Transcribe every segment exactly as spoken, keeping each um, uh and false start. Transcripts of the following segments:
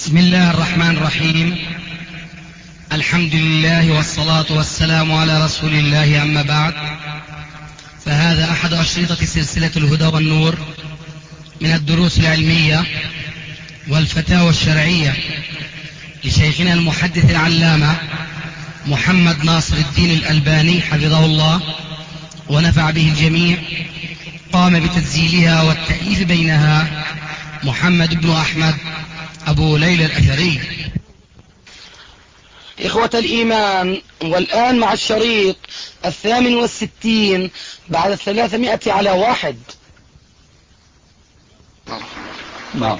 بسم الله الرحمن الرحيم. الحمد لله والصلاة والسلام على رسول الله، أما بعد، فهذا أحد أشرطة سلسلة الهدى والنور من الدروس العلمية والفتاوى الشرعية لشيخنا المحدث العلامة محمد ناصر الدين الألباني حفظه الله ونفع به الجميع. قام بتسجيلها والتأليف بينها محمد بن أحمد أبو ليلى الأثري. إخوة الإيمان، والآن مع الشريط الثامن والستين بعد الثلاثمائة على واحد. نعم.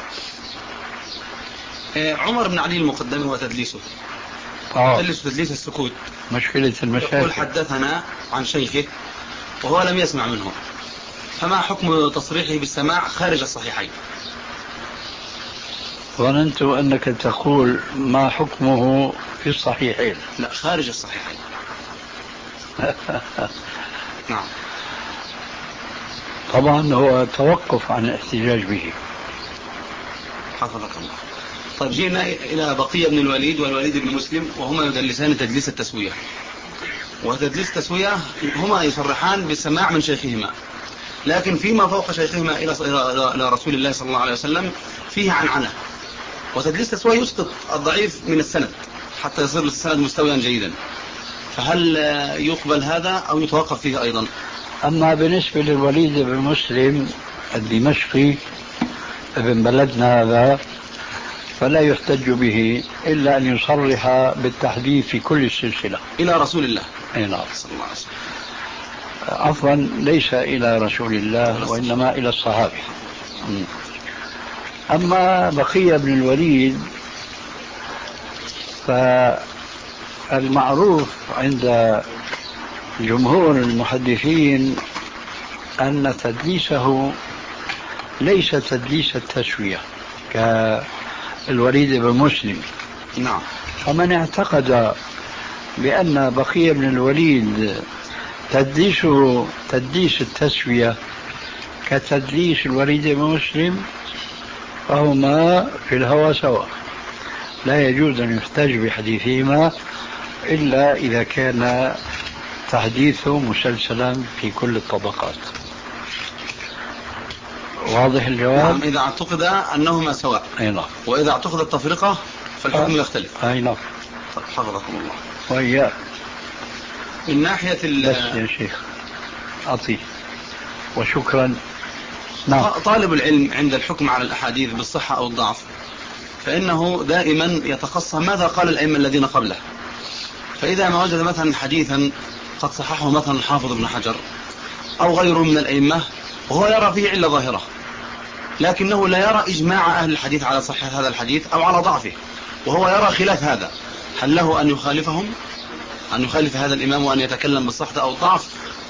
عمر بن علي المقدمي وتدليسه آه. تدليس تدليس السكوت مشكلة المشاكل. يقول حدثنا عن شيخه وهو لم يسمع منه، فما حكم تصريحه بالسماع خارج الصحيحين؟ ظننت أنك تقول ما حكمه في الصحيحين. لا، خارج الصحيحين. نعم. طبعا هو توقف عن الاحتجاج به. حفظك الله. طيب، جينا إلى بقية بن الوليد والوليد بن مسلم، وهما يدلسان تدليس التسوية. وتدليس التسوية هما يصرحان بالسماع من شيخهما، لكن فيما فوق شيخهما إلى إلى رسول الله صلى الله عليه وسلم فيه عنعنة. وتدليس التسوية يسقط الضعيف من السند حتى يصير السند مستويا جيدا، فهل يقبل هذا أو يتوقف فيه أيضا؟ أما بالنسبة للوليد بن مسلم الدمشقي ابن بلدنا هذا فلا يحتج به إلا أن يصرح بالتحديث في كل السلسلة إلى رسول الله. أي نعم. صلى الله عليه وسلم. عفوا، ليس إلى رسول الله وإنما إلى الصحابة. أما بقية بن الوليد فالمعروف عند جمهور المحدثين أن تدليسه ليس تدليس التسوية كالوليد بن مسلم. نعم. فمن اعتقد بأن بقية بن الوليد تدليسه تدليس التسوية كتدليس الوليد بن مسلم فهما في الهوى سواء، لا يجوز أن يحتج بحديثهما إلا إذا كان تحديثه مسلسلا في كل الطبقات. واضح الجواب؟ نعم، إذا اعتقد أنهما سواء. أي نعم. وإذا اعتقد التفرقة فالحكم يختلف. أي نعم. حفظكم الله. وإياه. من ناحية ال بس يا شيخ أعطيه وشكرا. نعم. طالب العلم عند الحكم على الأحاديث بالصحة أو الضعف فإنه دائما يتقصى ماذا قال الأئمة الذين قبله. فإذا ما وجد مثلا حديثا قد صححه مثلا الحافظ ابن حجر أو غيره من الأئمة وهو يرى فيه علة ظاهرة، لكنه لا يرى إجماع أهل الحديث على صحة هذا الحديث أو على ضعفه، وهو يرى خلاف هذا، هل له أن يخالفهم، أن يخالف هذا الإمام وأن يتكلم بالصحة أو الضعف؟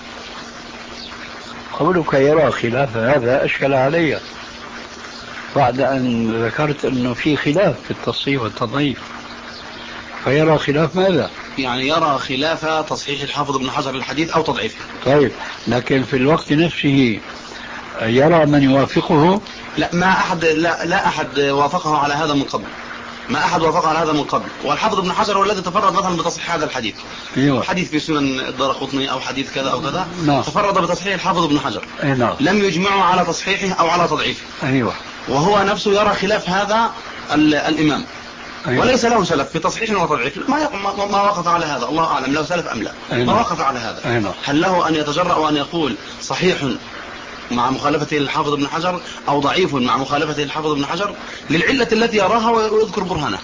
قولك يرى خلاف هذا أشكل علي بعد أن ذكرت أنه في خلاف في التصحيح والتضعيف. فيرى خلاف ماذا؟ يعني يرى خلاف تصحيح الحافظ ابن حجر للحديث أو تضعيفه. طيب، لكن في الوقت نفسه يرى من يوافقه؟ لا، ما أحد لا, لا أحد وافقه على هذا من قبل، ما أحد وافق على هذا من قبل. والحافظ ابن حجر هو الذي تفرد مثلا بتصحيح هذا الحديث. أيوة. حديث في سنن الدارقطني أو حديث كذا أو كذا. نعم. تفرد بتصحيح الحافظ ابن حجر. نعم. لم يجمعوا على تصحيحه أو على تضعيفه. أيوة. وهو نفسه يرى خلاف هذا الإمام. أيوة. وليس له سلف في تصحيح وتضعيف، ما ما, ما وقف على هذا، الله أعلم له سلف أم لا. أيوة. ما وقف على هذا. أيوة. هل له أن يتجرأ وأن يقول صحيح مع مخالفته للحافظ ابن حجر أو ضعيف مع مخالفته للحافظ ابن حجر للعلة التي يراها ويذكر برهانه؟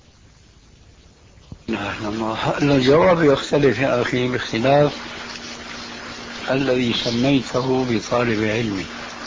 الجواب يختلف يا أخي باختلاف الذي سميته بطالب علمي.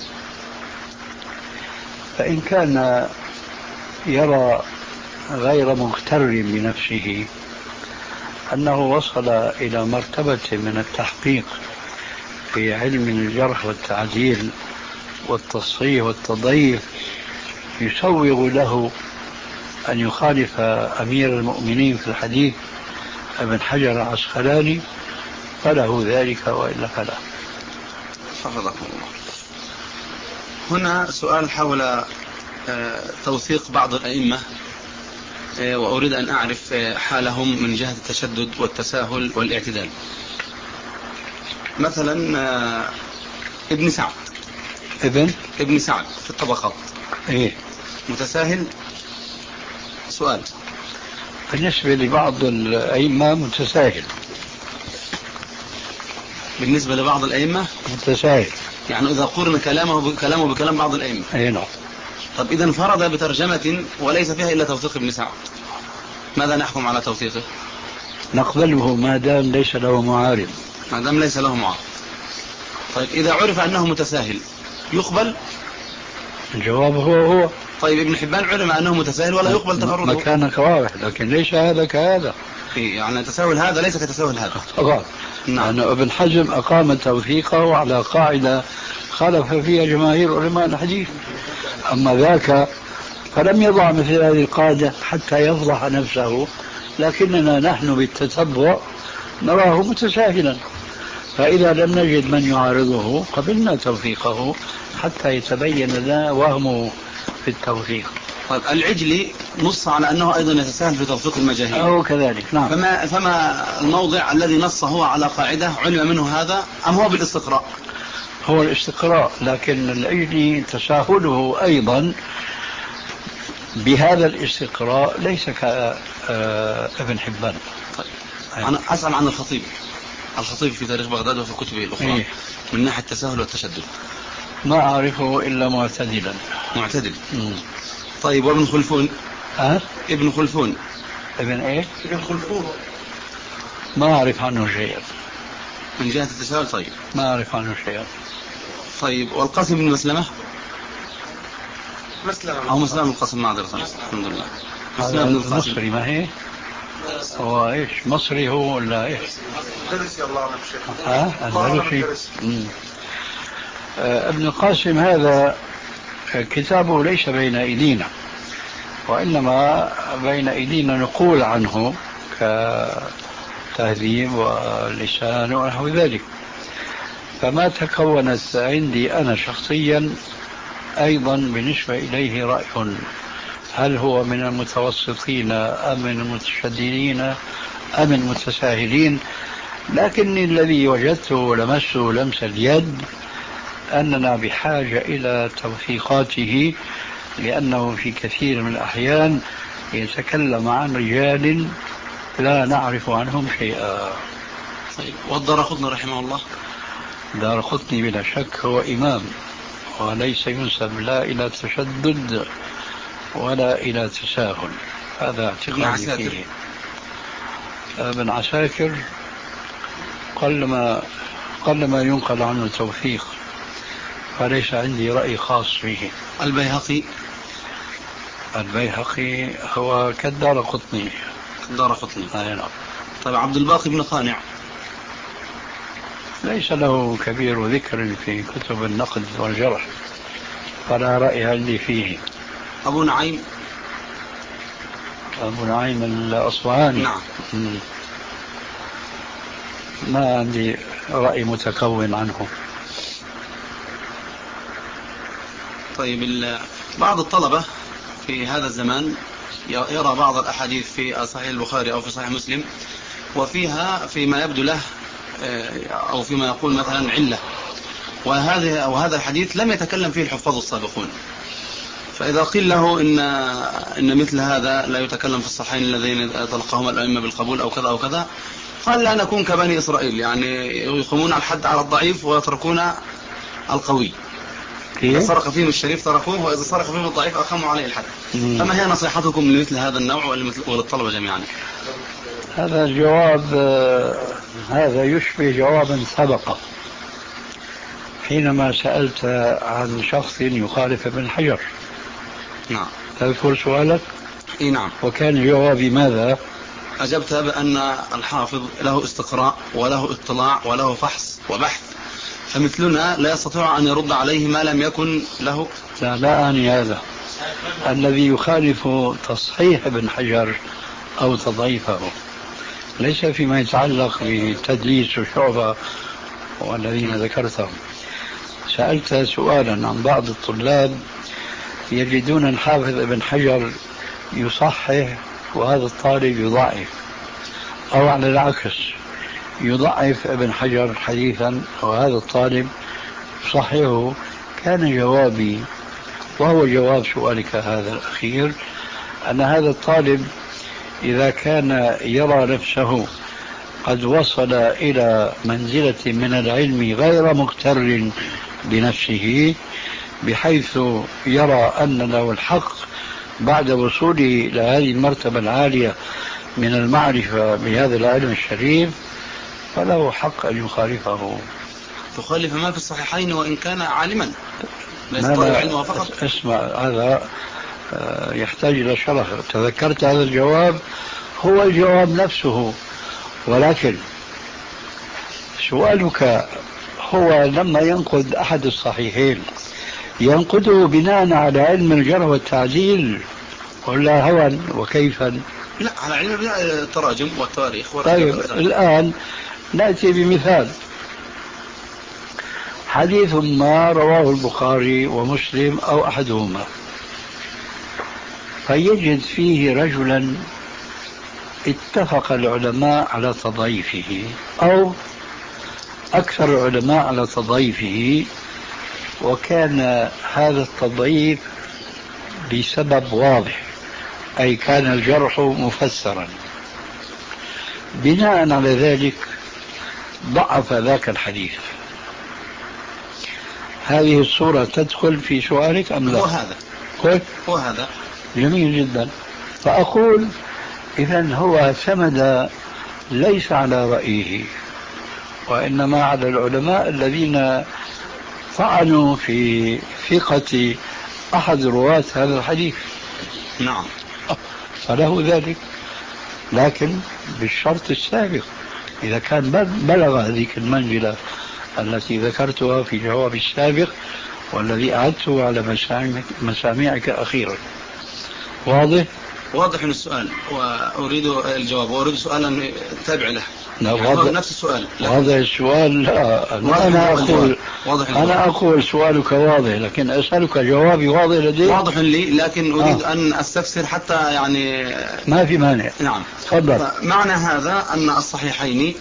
فإن كان يرى غير مغتر بنفسه أنه وصل إلى مرتبة من التحقيق في علم الجرح والتعديل والتصحيح والتضعيف يسوغ له أن يخالف أمير المؤمنين في الحديث ابن حجر العسقلاني فله ذلك، وإلا فلا. حفظكم الله. هنا سؤال حول توثيق بعض الأئمة وأريد أن أعرف حالهم من جهة التشدد والتساهل والاعتدال. مثلا ابن سعد ابن ابن سعد في الطبقات إيه؟ متساهل؟ سؤال. بالنسبة لبعض الأئمة متساهل. بالنسبة لبعض الأئمة متساهل، يعني إذا قرن كلامه كلامه بكلام بعض الأئمة. أي نعم. طب إذا انفرد بترجمة وليس فيها إلا توثيق ابن سعد، ماذا نحكم على توثيقه؟ نقبله ما دام ليس له معارض. ما دام ليس له معارض. طيب إذا عرف أنه متساهل يقبل؟ الجواب هو هو. طيب ابن حبان علم أنه متساهل ولا يقبل تفرده؟ مكانك واضح، لكن ليس هذا كهذا. إيه يعني تساهل هذا ليس كتساهل هذا طبعا. نعم. لأن ابن حزم أقام توثيقه على قاعدة خالف فيها جماهير علماء الحديث، أما ذاك فلم يضع مثل هذه القاعدة حتى يفضح نفسه، لكننا نحن بالتتبع نراه متساهلا، فإذا لم نجد من يعارضه قبلنا توثيقه حتى يتبين لنا وهمه في التوثيق. طيب العجلي نص على أنه أيضا يتساهل في توثيق المجاهيل أو كذلك. نعم. فما, فما الموضع الذي نص هو على قاعدة علم منه هذا أم هو بالاستقراء؟ هو الاستقراء، لكن العجلي تساهله أيضا بهذا الاستقراء ليس كابن حبان. طيب أنا أسأل عن الخطيب. الخطيب في تاريخ بغداد وفي كتبه الأخرى إيه؟ من ناحية التساهل والتشدد ما أعرفه إلا معتدلا. معتدل. مم. طيب وابن خلفون؟ أه؟ ابن خلفون. ابن إيه؟ ابن خلفون ما أعرف عنه شيئا من جهة التساهل. طيب ما أعرف عنه شيئا. طيب والقاسم بن مسلمة؟ مسلمة أو مسلمة القاسم معذرة. الحمد لله. مسلمة بن القاسم مصري ما هي؟ هو إيش مصري هو ولا إيش؟ درسي الله عنك شيخ. ها درسي. ابن القاسم هذا كتابه ليس بين أيدينا، وإنما بين أيدينا نقول عنه كتهذيب ولسان ونحو ذلك، فما تكونت عندي أنا شخصيا أيضا بالنسبة إليه رأي هل هو من المتوسطين أم من المتشددين أم المتساهلين، لكن الذي وجدته ولمسه لمس اليد أننا بحاجة إلى توثيقاته، لأنه في كثير من الأحيان يتكلم عن رجال لا نعرف عنهم شيئا. طيب والدارقطني رحمه الله؟ دارقطني بلا شك هو إمام، وليس ينسب لا إلى تشدد ولا إلى تساهل، هذا اعتقادي فيه. ابن عساكر قلما قلما ينقل عنه توثيق، فليس عندي رأي خاص فيه. البيهقي؟ البيهقي هو كالدارقطني. الدارقطني. آه نعم. طيب عبد الباقي بن قانع؟ ليس له كبير ذكر في كتب النقد والجرح، فلا رأي عندي فيه. أبو نعيم؟ أبو نعيم الأصفهاني. نعم. ما عندي رأي متكون عنه. طيب بعض الطلبة في هذا الزمان يرى بعض الأحاديث في صحيح البخاري أو في صحيح مسلم وفيها فيما يبدو له أو فيما يقول مثلا علة، وهذا أو هذا الحديث لم يتكلم فيه الحفاظ السابقون، فإذا قيل له إن إن مثل هذا لا يتكلم في الصحيحين الذين تلقاهما الأئمة بالقبول أو كذا أو كذا، قال لا نكون كبني إسرائيل، يعني يقومون على الحد على الضعيف ويتركون القوي. إذا سرق فيهم الشريف تركوه، وإذا سرق فيهم الضعيف أقاموا عليه الحد. فما هي نصيحتكم لمثل هذا النوع وللطلبة جميعا؟ هذا الجواب هذا يشبه جوابا سبق حينما سألت عن شخص يخالف ابن حجر. نعم. تذكر سؤالك؟ اي نعم. وكان جوابي ماذا؟ أجبت بأن الحافظ له استقراء وله اطلاع وله فحص وبحث، فمثلنا لا يستطيع أن يرد عليه ما لم يكن له. لا, لا أعني هذا. الذي يخالف تصحيح ابن حجر أو تضعيفه، ليس فيما يتعلق بتدليس وشعبة والذين ذكرتهم. سألت سؤالا عن بعض الطلاب يجدون الحافظ ابن حجر يصحح وهذا الطالب يضعف، أو على العكس يضعف ابن حجر حديثا وهذا الطالب يصححه. كان جوابي، وهو جواب سؤالك هذا الأخير، أن هذا الطالب إذا كان يرى نفسه قد وصل إلى منزلة من العلم غير مغتر بنفسه، بحيث يرى أن له الحق بعد وصوله إلى هذه المرتبة العالية من المعرفة بهذا العلم الشريف، فله حق أن يخالفه. تخالف ما في الصحيحين وإن كان عالما ليس ما طالب علم فقط. اسمع، هذا يحتاج إلى شرح. تذكرت هذا الجواب، هو الجواب نفسه، ولكن سؤالك هو لما ينقد أحد الصحيحين ينقده بناء على علم الجرح والتعديل ولا هوى وكيفا؟ لا، على علم التراجم والتاريخ. طيب الآن نأتي بمثال. حديث ما رواه البخاري ومسلم أو أحدهما، فيجد فيه رجلا اتفق العلماء على تضعيفه أو أكثر العلماء على تضعيفه، وكان هذا التضعيف بسبب واضح، أي كان الجرح مفسرا. بناء على ذلك ضعف ذاك الحديث. هذه الصورة تدخل في سؤالك أم لا؟ هو هذا قل؟ هو هذا جميل جدا. فأقول إذن هو اعتمد ليس على رأيه، وإنما على العلماء الذين طعنوا في ثقة أحد رواة هذا الحديث. نعم، فله ذلك، لكن بالشرط السابق، إذا كان بلغ هذه المنزلة التي ذكرتها في جوابي السابق والذي أعدته على مسامعك أخيرا. واضح؟ واضح من السؤال، وأريد الجواب، وأريد سؤالا تابع له. واضح نفس السؤال. هذا السؤال. لا، أنا أقول أنا أقول سؤالك واضح، لكن أسألك جوابي واضح لدي. واضح لي، لكن أريد آه. أن أستفسر حتى يعني ما في مانع. نعم، تفضل. معنى هذا أن الصحيحين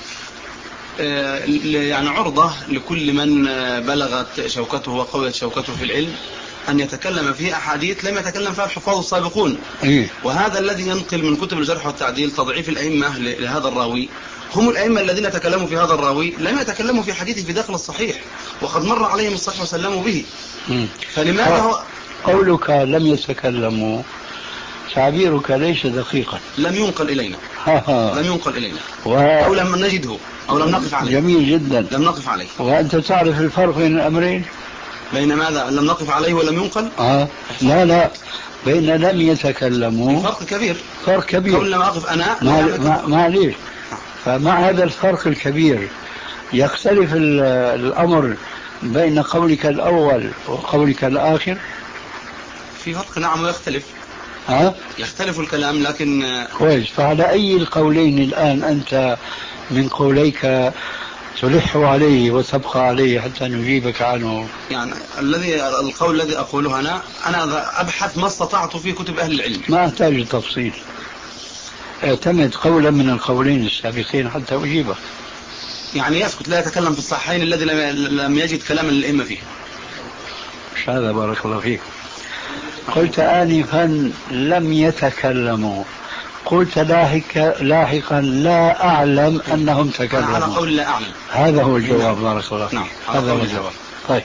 يعني عرضة لكل من بلغت شوكته وقويت شوكته في العلم أن يتكلم في أحاديث لم يتكلم فيها الحفاظ السابقون. إيه؟ وهذا الذي ينقل من كتب الجرح والتعديل تضعيف الأئمة لهذا الراوي، هم الأئمة الذين تكلموا في هذا الراوي لم يتكلموا في حديثه في داخل الصحيح، وقد مر عليهم الصحيح وسلموا به. م. فلماذا هو قولك لم يتكلموا، تعبيرك ليس دقيقا. لم ينقل إلينا. لم ينقل إلينا و... أو لم نجده أو لم نقف عليه. جميل جدا. لم نقف عليه. وأنت تعرف الفرق بين الأمرين؟ بين ماذا؟ لم نقف عليه ولم ينقل؟ آه. لا لا، بين لم يتكلموا فرق كبير. فرق كبير. قبل ما أقف أنا معليش. فمع هذا الفرق الكبير يختلف الأمر بين قولك الأول وقولك الآخر. في فرق، نعم، ويختلف. ها؟ يختلف الكلام، لكن كويس. فعلى أي القولين الآن أنت من قوليك تلح عليه وتبقى عليه حتى نجيبك عنه؟ يعني الذي القول الذي أقوله أنا أنا أبحث ما استطعت في كتب أهل العلم، ما أحتاج تفصيل. اعتمد قولا من القولين السابقين حتى أجيبه. يعني يسكت، لا يتكلم في الصحيحين الذي لم يجد كلام الأئمة فيه. مش هذا؟ بارك الله فيك. قلت آنفا لم يتكلموا، قلت لاحقا لاحقا لا أعلم أنهم تكلموا. على قول لا أعلم. هذا هو الجواب. بارك الله فيك. نعم. هذا هو الجواب. طيب،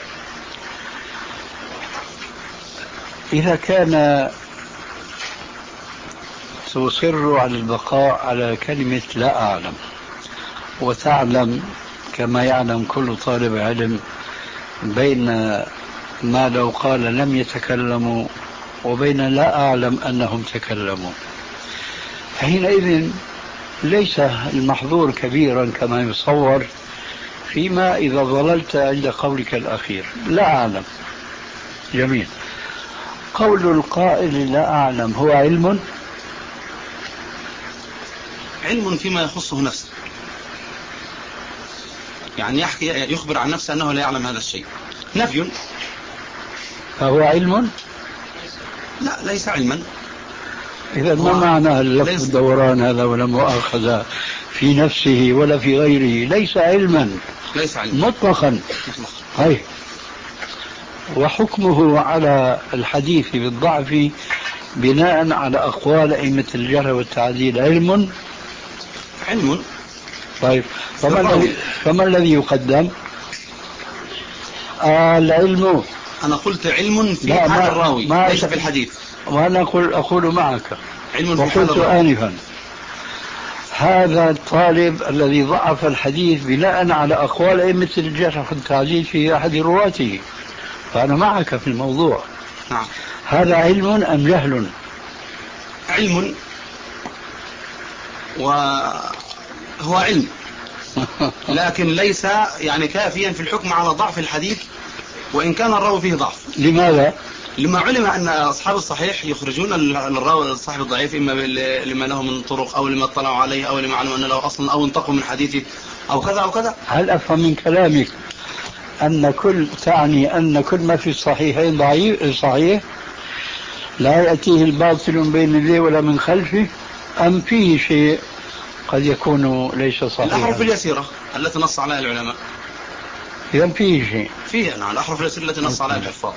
إذا كان تصر على البقاء على كلمة لا أعلم، وتعلم كما يعلم كل طالب علم بين ما لو قال لم يتكلموا وبين لا أعلم أنهم تكلموا، حينئذ ليس المحظور كبيرا كما يصور فيما إذا ظللت عند قولك الأخير لا أعلم. جميل. قول القائل لا أعلم هو علم علم فيما يخصه نفسه، يعني يحكي يخبر عن نفسه أنه لا يعلم هذا الشيء، نفي. فهو علم لا ليس علما. إذا ما معنى اللف الدوران هذا ولا مؤاخذة في نفسه ولا في غيره؟ ليس علما، ليس علما مطلقا. هاي وحكمه على الحديث بالضعف بناء على أقوال أئمة الجرح والتعديل علم علم. طيب فما الذي فما الذي يقدم؟ آه العلم. أنا قلت علم في حال الراوي ليس في الحديث. وأنا أقول أقول معك علم في حال الراوي. آنفا هذا الطالب الذي ضعف الحديث بناء على أقوال أئمة الجرح والتعديل في أحد رواته، فأنا معك في الموضوع. نعم. هذا علم أم جهل؟ علم، وهو علم لكن ليس يعني كافيا في الحكم على ضعف الحديث وإن كان الراوي فيه ضعف. لماذا؟ لما علم أن أصحاب الصحيح يخرجون الراوي الصحيح الضعيف إما لما له من طرق أو لما اطلعوا عليه أو لما علموا أن له أصلا أو انتقوا من حديثه أو كذا أو كذا. هل أفهم من كلامك أن كل تعني أن كل ما في الصحيحين ضعيف صحيح لا يأتيه الباطل من بين يديه ولا من خلفه، أم فيه شيء قد يكون ليس صحيحا؟ الأحرف اليسيرة التي نص عليها العلماء. إذا فيه شيء فيه. نعم الأحرف اليسيرة التي نص عليها الحفاظ.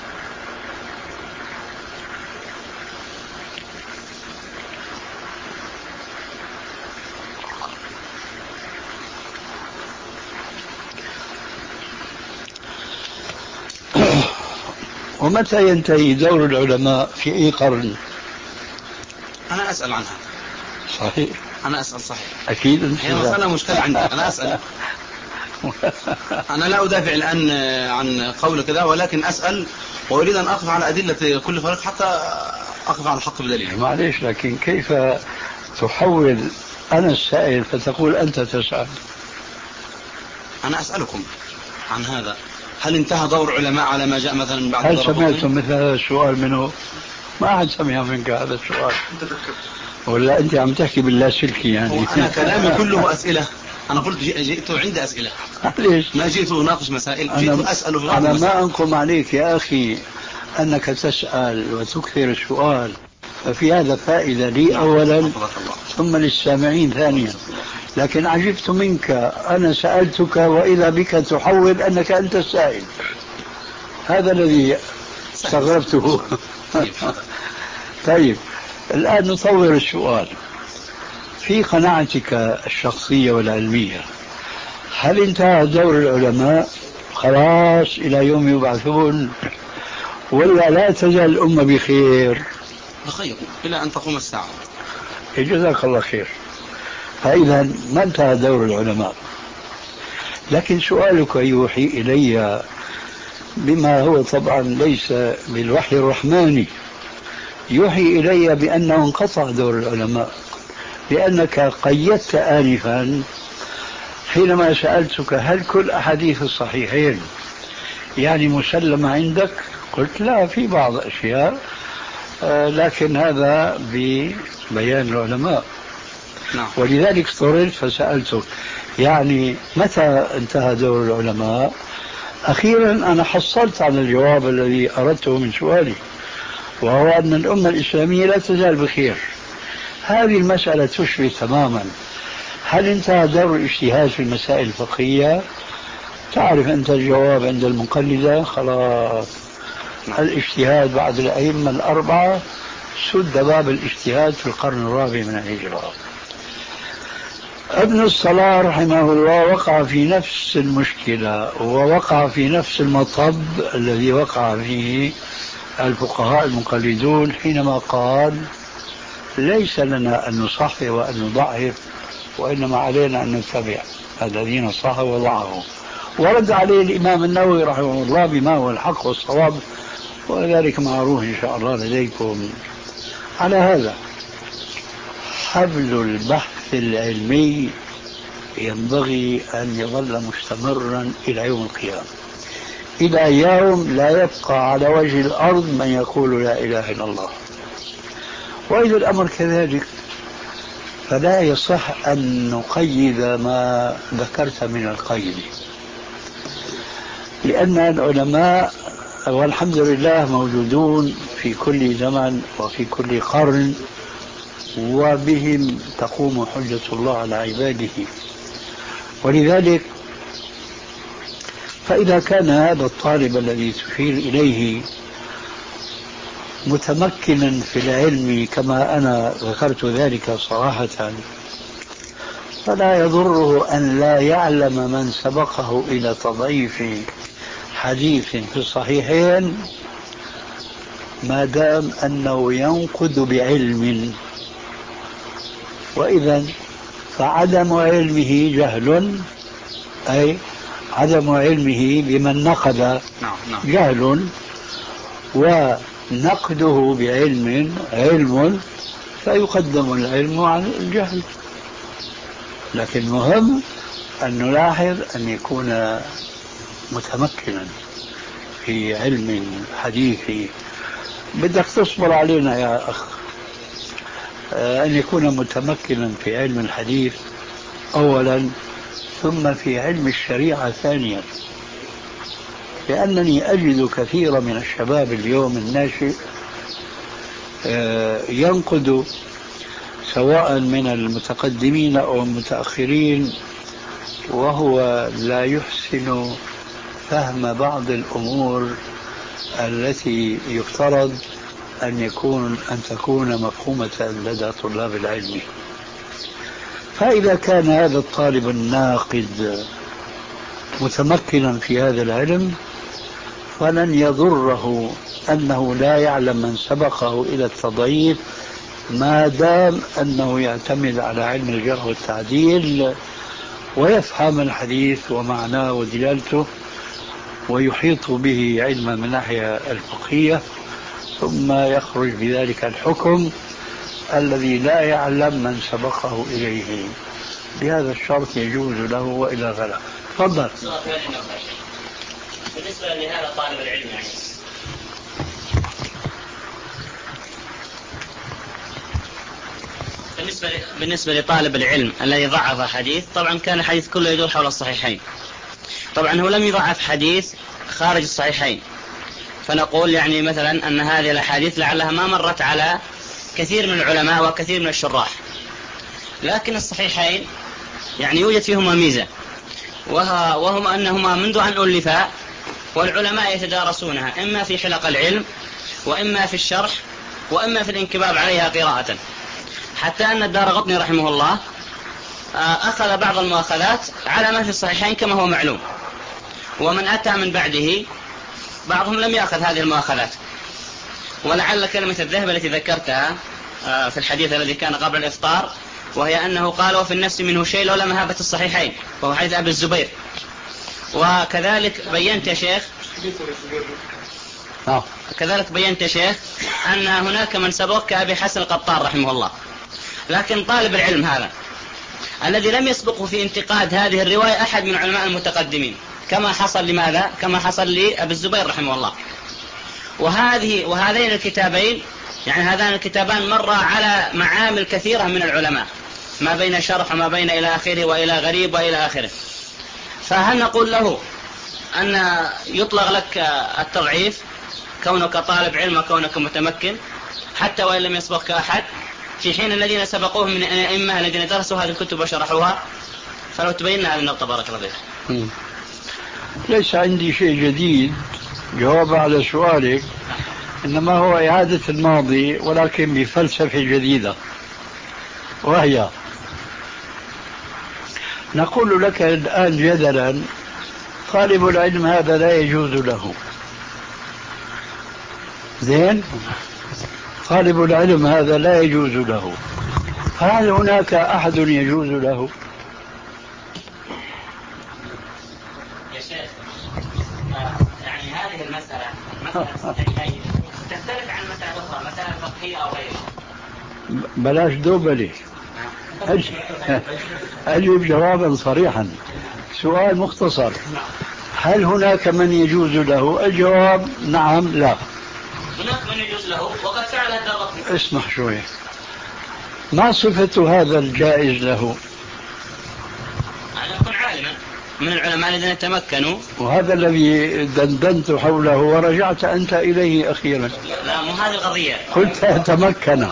ومتى ينتهي دور العلماء في أي قرن؟ أنا أسأل عنها. صحيح. أنا أسأل صحيح. أكيد. هي مسألة مشكلة عندي. أنا أسأل. أنا لا أدافع الآن عن قول كذا ولكن أسأل وأريد أن أقف على أدلة كل فريق حتى أقف على الحق بدليل. معليش، لكن كيف تحول أنا السائل فتقول أنت تسأل؟ أنا أسألكم عن هذا. هل انتهى دور علماء على ما جاء مثلا بعد؟ هل سمعتم مثل هذا السؤال منه؟ ما أحد سمع منك هذا السؤال، ولا أنت عم تحكي باللاسلكي يعني؟ أنا كلامي كله أسئلة. أنا قلت جئت عندي أسئلة. ليش؟ ما جئت أناقش مسائل، جئت أسأل في أنا ما أنقم عليك يا أخي أنك تسأل وتكثر السؤال، ففي هذا فائدة لي أولا ثم للسامعين ثانيا، لكن عجبت منك. أنا سألتك وإذا بك تحول أنك أنت السائل، هذا الذي استغربته. طيب الآن نطور السؤال. في قناعتك الشخصية والعلمية هل انتهى دور العلماء خلاص إلى يوم يبعثون، ولا لا تزال الأمة بخير؟ بخير إلى أن تقوم الساعة. جزاك الله خير. فإذا ما انتهى دور العلماء، لكن سؤالك يوحي إلي بما هو طبعا ليس بالوحي الرحماني، يوحي إلي بأنه انقطع دور العلماء، لأنك قيدت آنفا حينما سألتك هل كل أحاديث الصحيحين يعني مسلمة عندك؟ قلت لا، في بعض الأشياء آه لكن هذا ببيان العلماء. نعم. ولذلك اضطررت فسألتك يعني متى انتهى دور العلماء؟ أخيرا أنا حصلت على الجواب الذي أردته من سؤالي، وهو أن الأمة الإسلامية لا تزال بخير. هذه المسألة تشبه تماما هل انتهى دور الاجتهاد في المسائل الفقهية؟ تعرف أنت الجواب عند المقلدة، خلاص الاجتهاد بعد الأئمة الأربعة سد باب الاجتهاد في القرن الرابع من الهجرة. ابن الصلاح رحمه الله وقع في نفس المشكلة ووقع في نفس المطب الذي وقع فيه الفقهاء المقلدون حينما قال ليس لنا أن نصحح وأن نضعف، وإنما علينا أن نتبع الذين صحوا وضعفوا. ورد عليه الإمام النووي رحمه الله بما هو الحق والصواب، وذلك معروف إن شاء الله لديكم. على هذا حبل البحث العلمي ينبغي أن يظل مستمرا إلى يوم القيامة، إلى يوم لا يبقى على وجه الأرض من يقول لا إله إلا الله. وإذا الأمر كذلك فلا يصح أن نقيد ما ذكرت من القيد، لأن العلماء والحمد لله موجودون في في كل زمن وفي كل قرن، وبهم تقوم حجة الله على عباده. ولذلك فإذا كان هذا الطالب الذي تشير إليه متمكنا في العلم كما أنا ذكرت ذلك صراحة، فلا يضره أن لا يعلم من سبقه إلى تضعيف حديث في الصحيحين ما دام أنه ينقد بعلم. وإذا فعدم علمه جهل، أي عدم علمه بمن نقد جهل، ونقده بعلم علم، فيقدم العلم عن الجهل. لكن مهم أن نلاحظ أن يكون متمكنا في علم الحديث. بدك تصبر علينا يا أخ، أن يكون متمكنا في علم الحديث أولا، ثم في علم الشريعة ثانيا. لأنني أجد كثيرا من الشباب اليوم الناشئ ينقد سواء من المتقدمين أو المتأخرين وهو لا يحسن فهم بعض الأمور التي يفترض أن يكون أن تكون مفهومة لدى طلاب العلم. فإذا كان هذا الطالب الناقد متمكنا في هذا العلم فلن يضره أنه لا يعلم من سبقه إلى التضعيف، ما دام أنه يعتمد على علم الجرح والتعديل ويفهم الحديث ومعناه ودلالته ويحيط به علما من الناحية الفقهية، ثم يخرج بذلك الحكم الذي لا يعلم من سبقه إليه. بهذا الشرط يجوز له وإلى غلا. تفضل. بالنسبة لهذا طالب العلم يعني بالنسبة بالنسبة لطالب العلم الذي ضعف حديث، طبعا كان الحديث كله يدور حول الصحيحين. طبعا هو لم يضعف حديث خارج الصحيحين، فنقول يعني مثلا أن هذه الأحاديث لعلها ما مرت على كثير من العلماء وكثير من الشراح، لكن الصحيحين يعني يوجد فيهما ميزة، وهم أنهما منذ أن ألفا والعلماء يتدارسونها إما في حلق العلم وإما في الشرح وإما في الانكباب عليها قراءة، حتى أن الدارقطني رحمه الله أخذ بعض المؤاخذات على ما في الصحيحين كما هو معلوم، ومن أتى من بعده بعضهم لم يأخذ هذه المؤاخذات. ولعل كلمة الذهب التي ذكرتها في الحديث الذي كان قبل الإفطار، وهي أنه قال وفي النفس منه شيء لولا مهابة الصحيحين، وهو حديث أبي الزبير. وكذلك بينت يا شيخ كذلك بينت يا شيخ أن هناك من سبق كأبي حسن القطان رحمه الله. لكن طالب العلم هذا الذي لم يسبقه في انتقاد هذه الرواية أحد من علماء المتقدمين، كما حصل لماذا؟ كما حصل لأبي الزبير رحمه الله. وهذه وهذين الكتابين يعني هذان الكتابان مر على معامل كثيرة من العلماء، ما بين شرح وما بين إلى آخره وإلى غريب وإلى آخره. فهل نقول له أن يطلق لك التضعيف كونك طالب علم وكونك متمكن حتى وإن لم يسبقك أحد، في حين الذين سبقوهم من الأئمة الذين درسوا هذه الكتب وشرحوها؟ فلو تبيننا هذه النقطة بارك الله فيك. ليس عندي شيء جديد جواب على سؤالك، إنما هو إعادة الماضي ولكن بفلسفة جديدة، وهي نقول لك الآن جدلا طالب العلم هذا لا يجوز له. زين، طالب العلم هذا لا يجوز له، هل هناك أحد يجوز له؟ يا شيخ يعني هذه المسألة مسألة تختلف عن مسألة أخرى، مسألة فقهية أو غيرها. بلاش دوبلي، أجب جوابا صريحا. سؤال مختصر، هل هناك من يجوز له؟ الجواب نعم لا. هناك من يجوز له وقد فعل الدارقطني. اسمح شوية، ما صفة هذا الجائز له؟ أن يكون عالما. من العلماء الذين تمكنوا. وهذا الذي دندنت حوله ورجعت أنت إليه أخيرا. لا مو هذه القضية. قلت تمكن.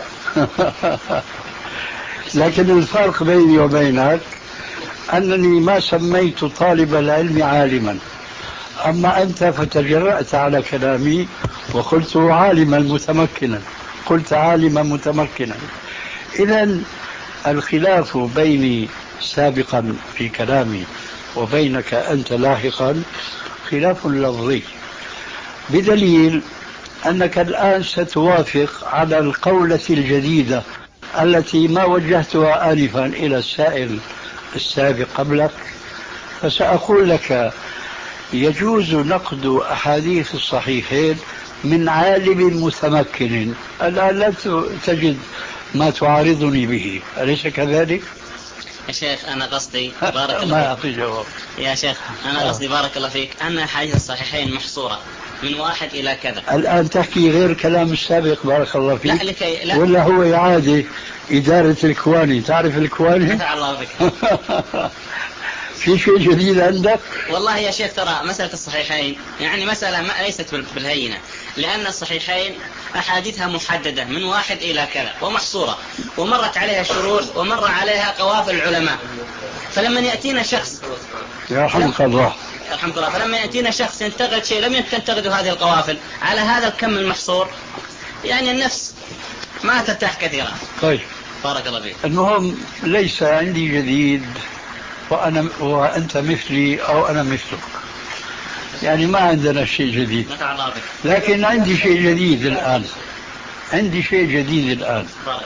لكن الفرق بيني وبينك أنني ما سميت طالب العلم عالما، أما أنت فتجرأت على كلامي وقلت عالما متمكنا، قلت عالما متمكنا. إذن الخلاف بيني سابقا في كلامي وبينك أنت لاحقا خلاف لفظي، بدليل أنك الآن ستوافق على القولة الجديدة التي ما وجهتها آنفا إلى السائل السابق قبلك، فسأقول لك يجوز نقد أحاديث الصحيحين من عالم متمكن. الآن لا تجد ما تعارضني به، أليس كذلك؟ يا شيخ أنا قصدي بارك الله ما أعطي جواب. يا شيخ أنا قصدي بارك الله فيك أن أحاديث الصحيحين محصورة من واحد إلى كذا. الآن تحكي غير كلام السابق بارك الله فيك. لا لكي لا. ولا هو إعادة إدارة الكواني؟ تعرف الكواني؟ نفع الله بك. في شيء جديد عندك؟ والله يا شيخ ترى مسألة الصحيحين يعني مسألة ما ليست بالهينة، لأن الصحيحين أحاديثها محددة من واحد إلى كذا ومحصورة، ومرت عليها شروح ومر عليها قوافل العلماء. فلما يأتينا شخص يرحمك الله الحمد لله فلما يأتينا شخص ينتقد شيء لم تنتقد هذه القوافل على هذا الكم المحصور، يعني النفس ما ترتاح كثيرا. طيب بارك الله فيك. المهم ليس عندي جديد، وأنا وأنت مثلي أو أنا مثلك، يعني ما عندنا شيء جديد. نفع الله بك. لكن عندي شيء جديد الآن، عندي شيء جديد الآن. بارك.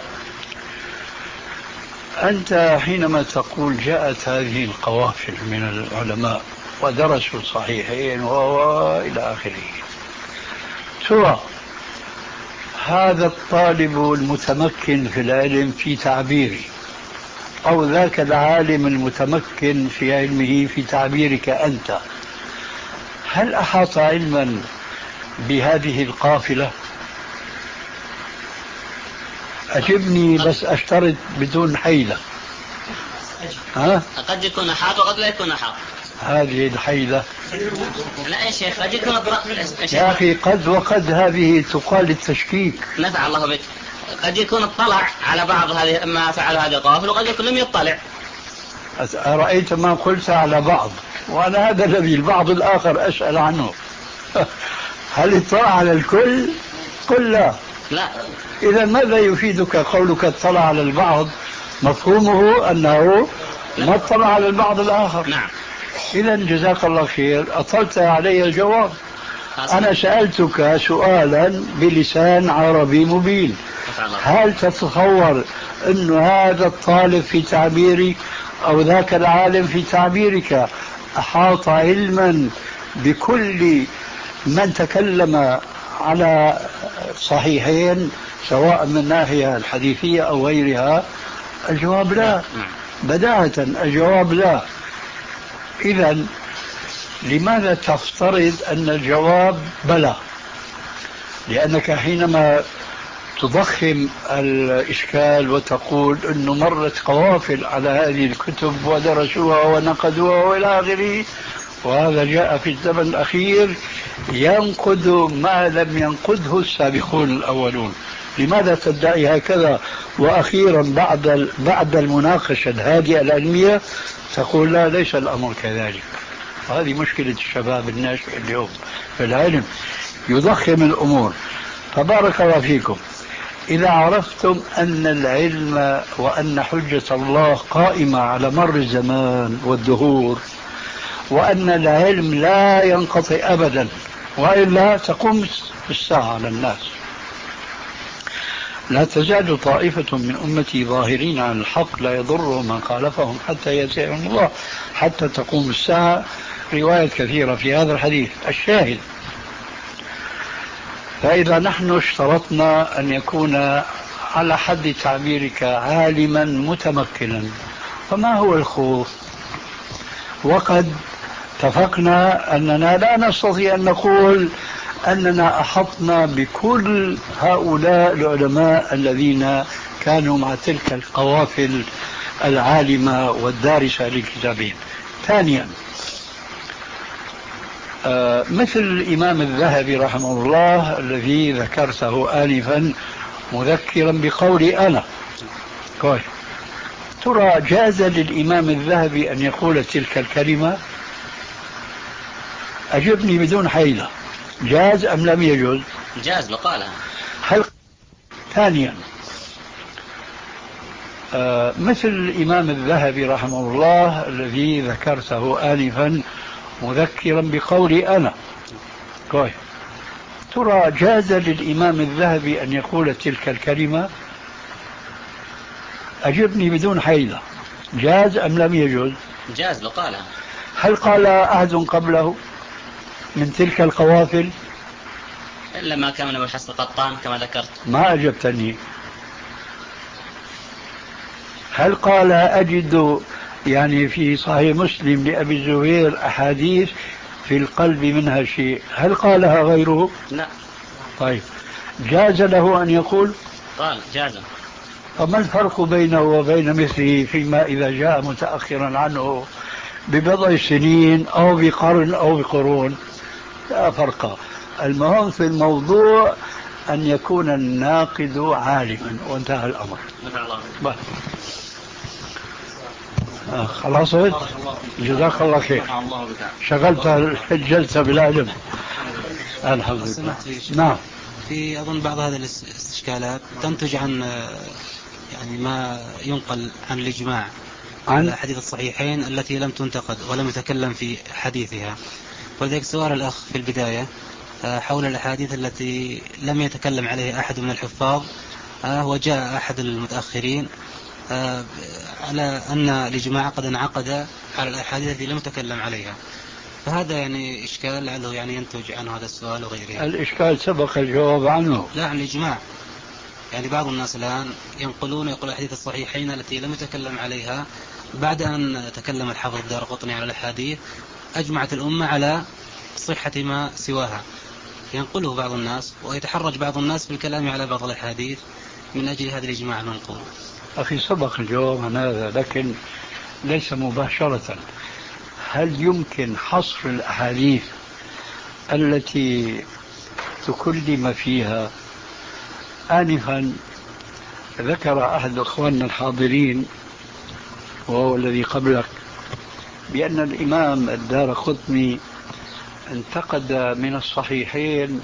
أنت حينما تقول جاءت هذه القوافل من العلماء ودرسوا الصحيحين وإلى آخره، ترى هذا الطالب المتمكن في العلم في تعبيري أو ذاك العالم المتمكن في علمه في تعبيرك أنت، هل أحاط علما بهذه القافلة؟ أجبني بس أشترط بدون حيلة. ها؟ قد يكون أحاط وقد لا يكون أحاط. هذه الحيلة لا يا شيخ قد يكون الضرق. يا أخي قد وقد هذه تقال التشكيك. نفع الله بك. قد يكون اطلع على بعض هذه ما فعل هذه القوافل وقد يكون لم يطلع. أرأيت ما قلت على بعض، وأنا هذا الذي البعض الآخر أسأل عنه. هل اطلع على الكل؟ قل لا. لا. إذا ماذا يفيدك قولك اطلع على البعض؟ مفهومه أنه ما اطلع على البعض الآخر. نعم. إذا جزاك الله خير، أطلت علي الجواب. أنا سألتك سؤالا بلسان عربي مبين، هل تتصور أن هذا الطالب في تعبيري أو ذاك العالم في تعبيرك أحاط علما بكل من تكلم على صحيحين سواء من الناحية الحديثية أو غيرها؟ الجواب لا، بداهة الجواب لا. إذن لماذا تفترض أن الجواب بلى؟ لأنك حينما تضخم الإشكال وتقول أنه مرت قوافل على هذه الكتب ودرسوها ونقدوها وإلى آخره، وهذا جاء في الزمن الأخير ينقد ما لم ينقده السابقون الأولون، لماذا تدعي هكذا؟ وأخيرا بعد بعد المناقشة الهادئة العلمية تقول لا ليس الأمر كذلك. هذه مشكلة الشباب الناشئ اليوم في العلم، يضخم الأمور. فبارك الله فيكم، إذا عرفتم أن العلم وأن حجة الله قائمة على مر الزمان والدهور، وأن العلم لا ينقطع أبدا وإلا تقوم الساعة على الناس. لا تزال طائفة من أمتي ظاهرين عن الحق لا يضرهم من خالفهم حتى يأتيهم الله حتى تقوم الساعة. رواية كثيرة في هذا الحديث. الشاهد، فإذا نحن اشترطنا أن يكون على حد تعبيرك عالما متمكنا، فما هو الخوف؟ وقد اتفقنا أننا لا نستطيع أن نقول أننا أحطنا بكل هؤلاء العلماء الذين كانوا مع تلك القوافل العالمة والدارسة للكتابين. ثانيا، آه مثل الإمام الذهبي رحمه الله الذي ذكرته آنفا مذكرا بقولي أنا، كويس، ترى جاز للإمام الذهبي أن يقول تلك الكلمة؟ أجبني بدون حيلة، جاز أم لم يجوز؟ جاز لو قالها. هل ثانيا، آه مثل الإمام الذهبي رحمه الله الذي ذكرته آنفا مذكرا بقولي أنا، كويس، ترى جاز للإمام الذهبي أن يقول تلك الكلمة؟ أجبني بدون حيلة، جاز أم لم يجوز؟ جاز لو قالها. هل قال أحد قبله من تلك القوافل؟ إلا ما كان من أبو الحسن القطان كما ذكرت. ما أجبتني. هل قال أجد يعني في صحيح مسلم لأبي الزبير أحاديث في القلب منها شيء، هل قالها غيره؟ لا. طيب، جاز له أن يقول؟ قال جاز. فما الفرق بينه وبين مثله فيما إذا جاء متأخرا عنه ببضع سنين أو بقرن أو بقرون؟ لا فرق. المهم في الموضوع أن يكون الناقد عالما، وانتهى الأمر. بس. آه خلاص، جزاك الله خير، شغلت الجلسة بالعلم. الحمد لله. نعم. في أظن بعض هذه الاستشكالات تنتج عن يعني ما ينقل عن الإجماع عن الحديث الصحيحين التي لم تنتقد ولم يتكلم في حديثها. ولذلك سؤال الأخ في البداية حول الأحاديث التي لم يتكلم عليها أحد من الحفاظ، وجاء أحد المتأخرين على أن الإجماع قد انعقد على الأحاديث التي لم يتكلم عليها، فهذا يعني إشكال لعله يعني ينتج عنه هذا السؤال وغيره. الإشكال سبق الجواب عنه. لا، عن الإجماع. يعني بعض الناس الآن ينقلون يقول الحديث الصحيحين التي لم يتكلم عليها بعد أن تكلم الحافظ الدارقطني على الأحاديث أجمعت الأمة على صحة ما سواها، ينقله بعض الناس ويتحرج بعض الناس بالكلام على بعض الأحاديث من أجل هذا الإجماع المنقول. أخي سبق الجواب عن هذا، لكن ليس مباشرة. هل يمكن حصر الأحاديث التي تكلم فيها؟ آنفا ذكر أحد أخواننا الحاضرين وهو الذي قبلك بأن الإمام الدارقطني انتقد من الصحيحين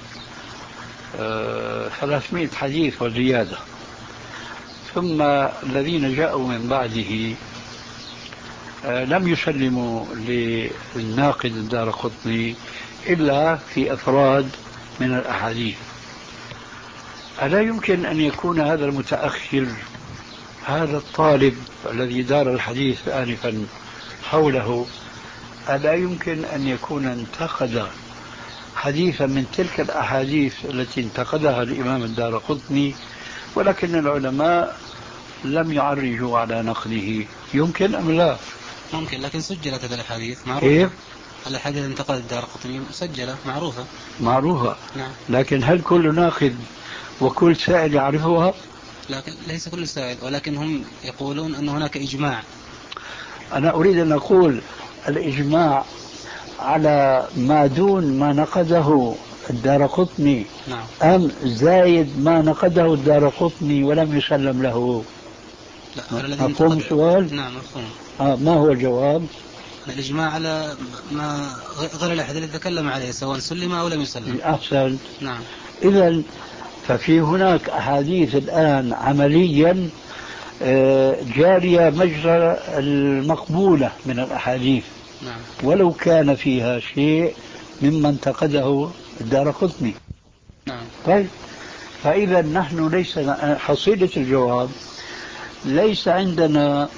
ثلاثمائة حديث وزيادة، ثم الذين جاءوا من بعده لم يسلموا للناقد الدارقطني إلا في أفراد من الأحاديث. ألا يمكن أن يكون هذا المتأخر، هذا الطالب الذي دار الحديث آنفا حوله، ألا يمكن أن يكون انتقد حديثا من تلك الأحاديث التي انتقدها الإمام الدارقطني ولكن العلماء لم يعرجوا على نقده؟ يمكن أم لا؟ ممكن، لكن سجلت هذه الأحاديث معروفة. كيف؟ الأحاديث انتقد الدارقطني مسجلة معروفة. معروفة. نعم. لكن هل كل ناقد وكل سائل يعرفها؟ لكن ليس كل سائل، ولكن هم يقولون أن هناك إجماع. أنا أريد أن أقول الإجماع على ما دون ما نقده الدارقطني. نعم. أم زايد ما نقده الدارقطني ولم يسلم له؟ لا. مفهوم السؤال؟ نعم مفهوم. آه ما هو الجواب؟ الإجماع على ما غير الأحد الذي تكلم عليه سواء سلم أو لم يسلم. أحسن. نعم. إذن ففي هناك أحاديث الآن عمليا جارية مجرى المقبولة من الأحاديث. نعم. ولو كان فيها شيء مما انتقده الدارقطني. نعم. طيب، فإذا نحن ليس حصيلة الجواب ليس عندنا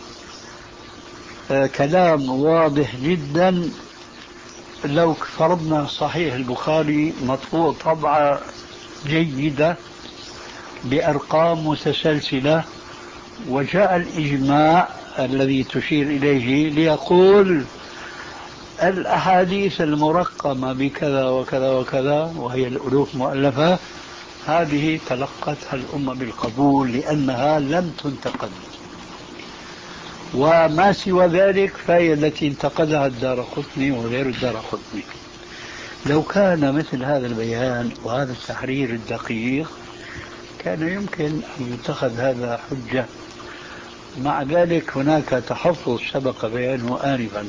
كلام واضح جدا. لو فرضنا صحيح البخاري مطبوع طبعة جيدة بأرقام متسلسلة وجاء الإجماع الذي تشير إليه ليقول الأحاديث المرقمة بكذا وكذا وكذا وهي الألوف مؤلفة، هذه تلقتها الأمة بالقبول لأنها لم تنتقد. وما سوى ذلك فهي التي انتقدها الدارقطني وغير الدارقطني. لو كان مثل هذا البيان وهذا التحرير الدقيق كان يمكن أن يتخذ هذا حجة. مع ذلك هناك تحفظ سبق بيانه آنفا،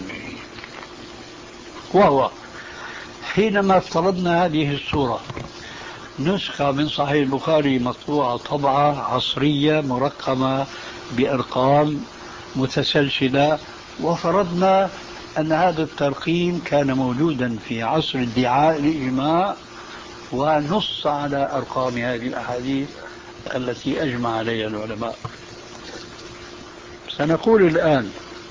وهو حينما افترضنا هذه الصورة نسخة من صحيح البخاري مطبوعة طبعة عصرية مرقمة بأرقام متسلسلة، وفرضنا أن هذا الترقيم كان موجودا في عصر ادعاء الإجماع، ونص على أرقام هذه الأحاديث التي أجمع عليها العلماء. سنقول الآن: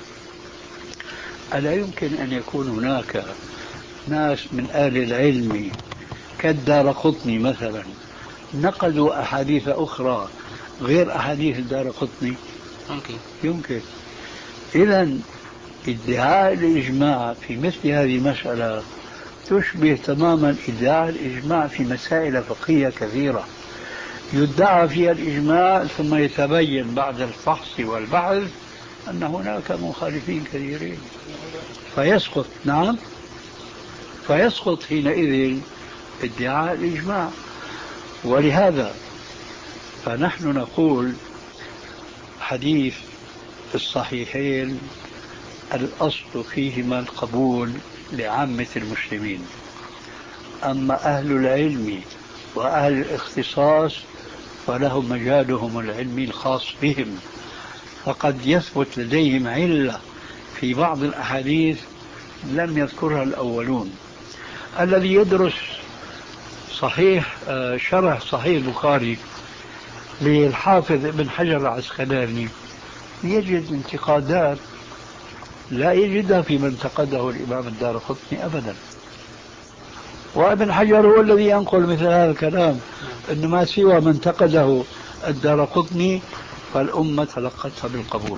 ألا يمكن أن يكون هناك ناس من أهل العلم كالدارقطني مثلا نقدوا أحاديث أخرى غير أحاديث الدارقطني؟ ممكن. يمكن. إذن ادعاء الإجماع في مثل هذه المسألة تشبه تماما ادعاء الإجماع في مسائل فقهية كثيرة يدعى فيها الإجماع ثم يتبين بعد الفحص والبحث أن هناك مخالفين كثيرين فيسقط. نعم، فيسقط حينئذ ادعاء الإجماع. ولهذا فنحن نقول حديث الصحيحين الأصل فيهما القبول لعامة المسلمين، أما أهل العلم وأهل الاختصاص فلهم مجالهم العلمي الخاص بهم، فقد يثبت لديهم علة في بعض الأحاديث لم يذكرها الأولون. الذي يدرس صحيح شرح صحيح البخاري للحافظ ابن حجر العسقلاني يجد انتقادات لا يجدها في من انتقده الإمام الدارقطني أبدا. وابن حجر هو الذي ينقل مثل هذا الكلام، أن ما سوى من انتقده الدارقطني فالأمة تلقتها بالقبول.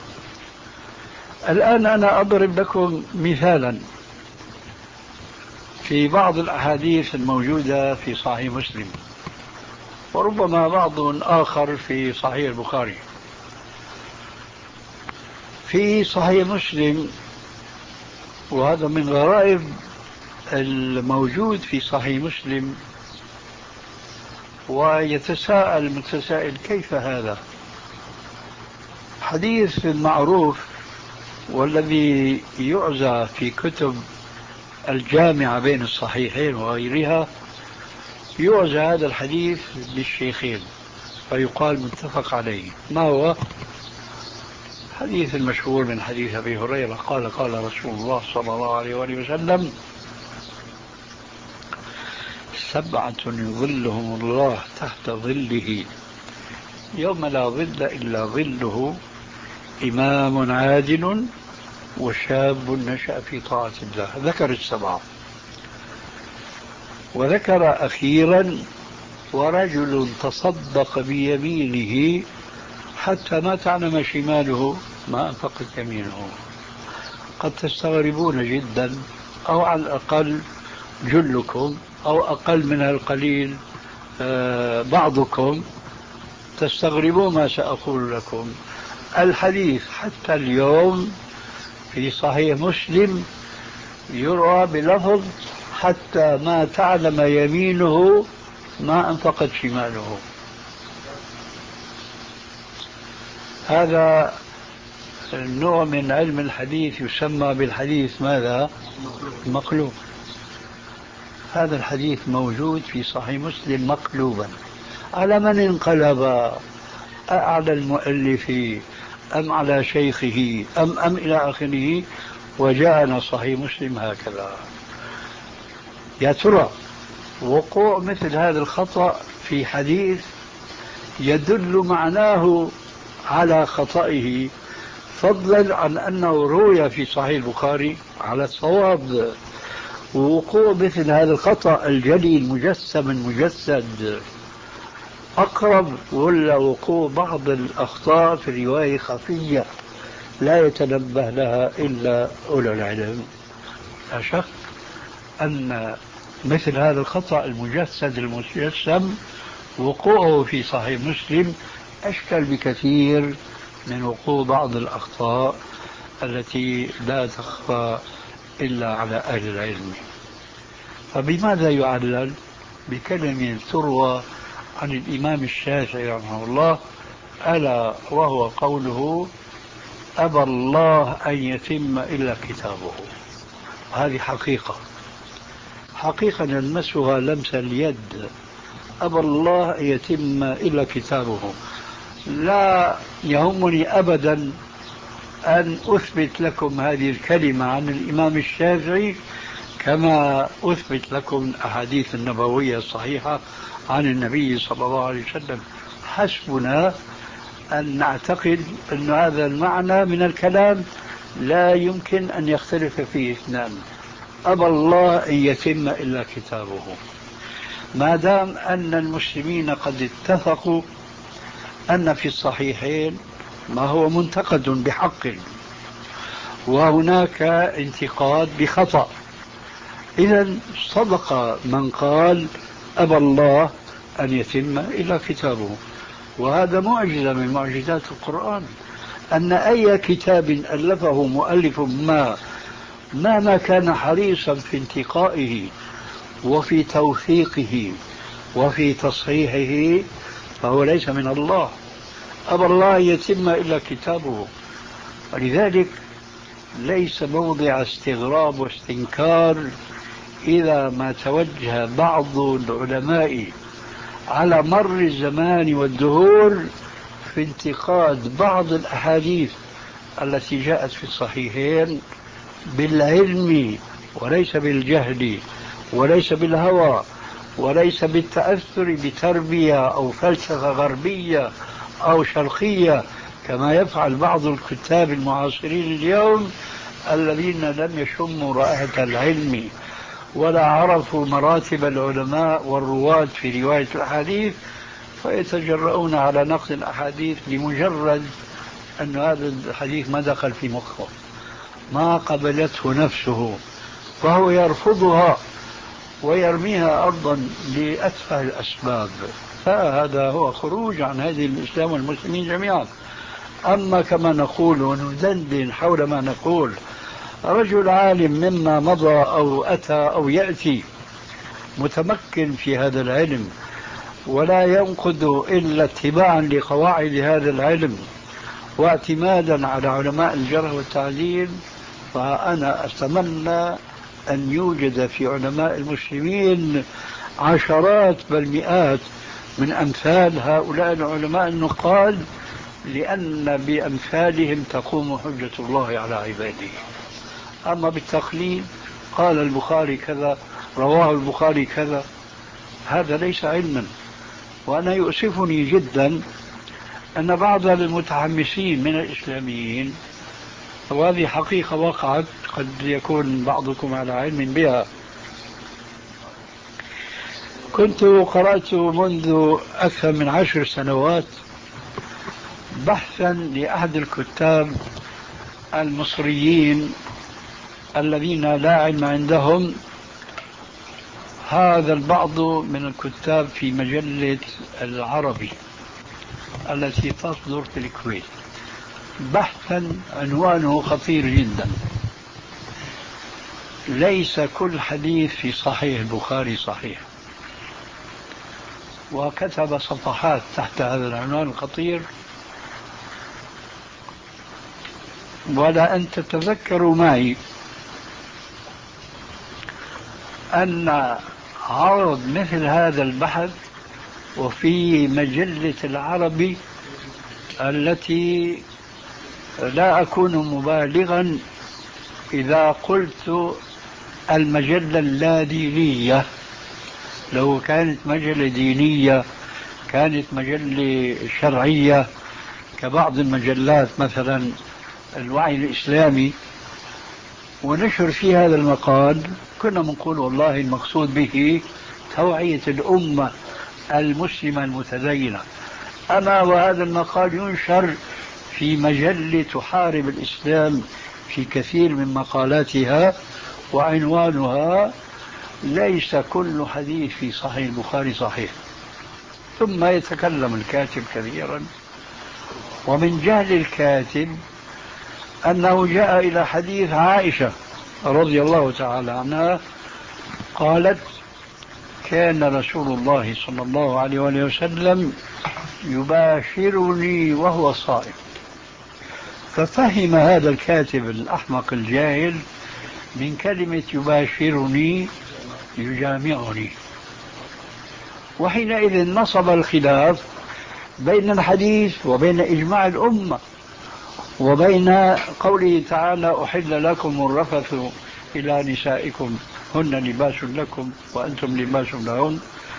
الآن أنا أضرب لكم مثالا في بعض الأحاديث الموجودة في صحيح مسلم، وربما بعض آخر في صحيح البخاري. في صحيح مسلم، وهذا من غرائب الموجود في صحيح مسلم، ويتساءل المتسائل كيف هذا؟ حديث معروف والذي يعزى في كتب الجامعة بين الصحيحين وغيرها، يعزى هذا الحديث بالشيخين فيقال متفق عليه. ما هو؟ حديث المشهور من حديث أبي هريرة قال قال رسول الله صلى الله عليه وآله وسلم: سبعة يظلهم الله تحت ظله يوم لا ظل إلا ظله، إمام عادل وشاب نشأ في طاعة الله. ذكر السبعة، وذكر أخيرا: ورجل تصدق بيمينه حتى ما تعلم شماله ما أنفقت يمينه. قد تستغربون جدا، أو على الأقل جلكم، أو أقل من القليل بعضكم تستغربون ما سأقول لكم. الحديث حتى اليوم في صحيح مسلم يروى بلفظ: حتى ما تعلم يمينه ما أنفقت شماله. هذا النوع من علم الحديث يسمى بالحديث ماذا؟ مقلوب. هذا الحديث موجود في صحيح مسلم مقلوبا. على من انقلب؟ على المؤلف أم على شيخه أم أم إلى آخره، وجاءنا صحيح مسلم هكذا. يا ترى وقوع مثل هذا الخطأ في حديث يدل معناه على خطئه، فضلا عن أنه روي في صحيح البخاري على الصواب، ووقوع مثل هذا الخطأ الجلي المجسم المجسد أقرب، ولا وقوع بعض الأخطاء في الرواية خفية لا يتنبه لها إلا أولو العلم؟ لا شك أن مثل هذا الخطأ المجسد المجسم وقوعه في صحيح مسلم أشكل بكثير من وقوع بعض الأخطاء التي لا تخفى إلا على أهل العلم. فبماذا يعلل؟ بكلمة تروى عن الإمام الشافعي رحمه الله، ألا وهو قوله: أبى الله أن يتم إلا كتابه. هذه حقيقة حقيقة نلمسها لمس اليد. أبى الله أن يتم إلا كتابه. لا يهمني أبدا أن أثبت لكم هذه الكلمة عن الإمام الشافعي كما أثبت لكم الأحاديث النبوية الصحيحة عن النبي صلى الله عليه وسلم. حسبنا أن نعتقد أن هذا المعنى من الكلام لا يمكن أن يختلف فيه اثنان. أبى الله أن يتم إلا كتابه. ما دام أن المسلمين قد اتفقوا أن في الصحيحين ما هو منتقد بحق وهناك انتقاد بخطأ، إذن صدق من قال أبى الله أن يتم إلا كتابه. وهذا معجزة من معجزات القرآن، أن أي كتاب ألفه مؤلف ما مهما كان حريصا في انتقائه وفي توثيقه وفي تصحيحه فهو ليس من الله. أبى الله يتم إلا كتابه. ولذلك ليس موضع استغراب واستنكار إذا ما توجه بعض العلماء على مر الزمان والدهور في انتقاد بعض الأحاديث التي جاءت في الصحيحين بالعلم وليس بالجهل وليس بالهوى وليس بالتأثر بتربية أو فلسفة غربية أو شرقية كما يفعل بعض الكتاب المعاصرين اليوم الذين لم يشموا رائحة العلم ولا عرفوا مراتب العلماء والرواة في رواية الأحاديث، فيتجرؤون على نقد الأحاديث لمجرد أن هذا الحديث ما دخل في مخه، ما قبلته نفسه، فهو يرفضها ويرميها أرضا لأتفه الأسباب. فهذا هو خروج عن هذه الإسلام والمسلمين جميعا. أما كما نقول وندندن حول ما نقول رجل عالم مما مضى أو أتى أو يأتي متمكن في هذا العلم ولا ينقد إلا اتباعا لقواعد هذا العلم واعتمادا على علماء الجرح والتعديل، فأنا أتمنى أن يوجد في علماء المسلمين عشرات بل مئات من أمثال هؤلاء العلماء النقاد، لأن بأمثالهم تقوم حجة الله على عباده. أما بالتقليد قال البخاري كذا رواه البخاري كذا، هذا ليس علما. وأنا يؤسفني جدا أن بعض المتحمسين من الإسلاميين، وهذه حقيقة وقعت قد يكون بعضكم على علم بها، كنت قرأت منذ أكثر من عشر سنوات بحثا لأحد الكتاب المصريين الذين لا علم عندهم، هذا البعض من الكتاب في مجلة العربي التي تصدر في الكويت، بحثا عنوانه خطير جدا: ليس كل حديث في صحيح البخاري صحيح. وكتب صفحات تحت هذا العنوان الخطير. ولا أن تتذكروا معي أن عرض مثل هذا البحث وفي مجلة العربي التي لا أكون مبالغا إذا قلت المجلة اللادينية، لو كانت مجلة دينية كانت مجلة شرعية كبعض المجلات مثلا الوعي الإسلامي، ونشر في هذا المقال، كنا بنقول والله المقصود به توعية الأمة المسلمة المتدينة. أما وهذا المقال ينشر في مجلة تحارب الإسلام في كثير من مقالاتها، وعنوانها ليس كل حديث في صحيح البخاري صحيح. ثم يتكلم الكاتب كثيرا ومن جهل الكاتب أنه جاء إلى حديث عائشة رضي الله تعالى عنها قالت كان رسول الله صلى الله عليه وسلم يباشرني وهو صائم، ففهم هذا الكاتب الأحمق الجاهل من كلمة يباشرني يجامعني، وحينئذ نصب الخلاف بين الحديث وبين إجماع الأمة وبين قوله تعالى أحل لكم الرفث إلى نسائكم هن لباس لكم وأنتم لباس لهن.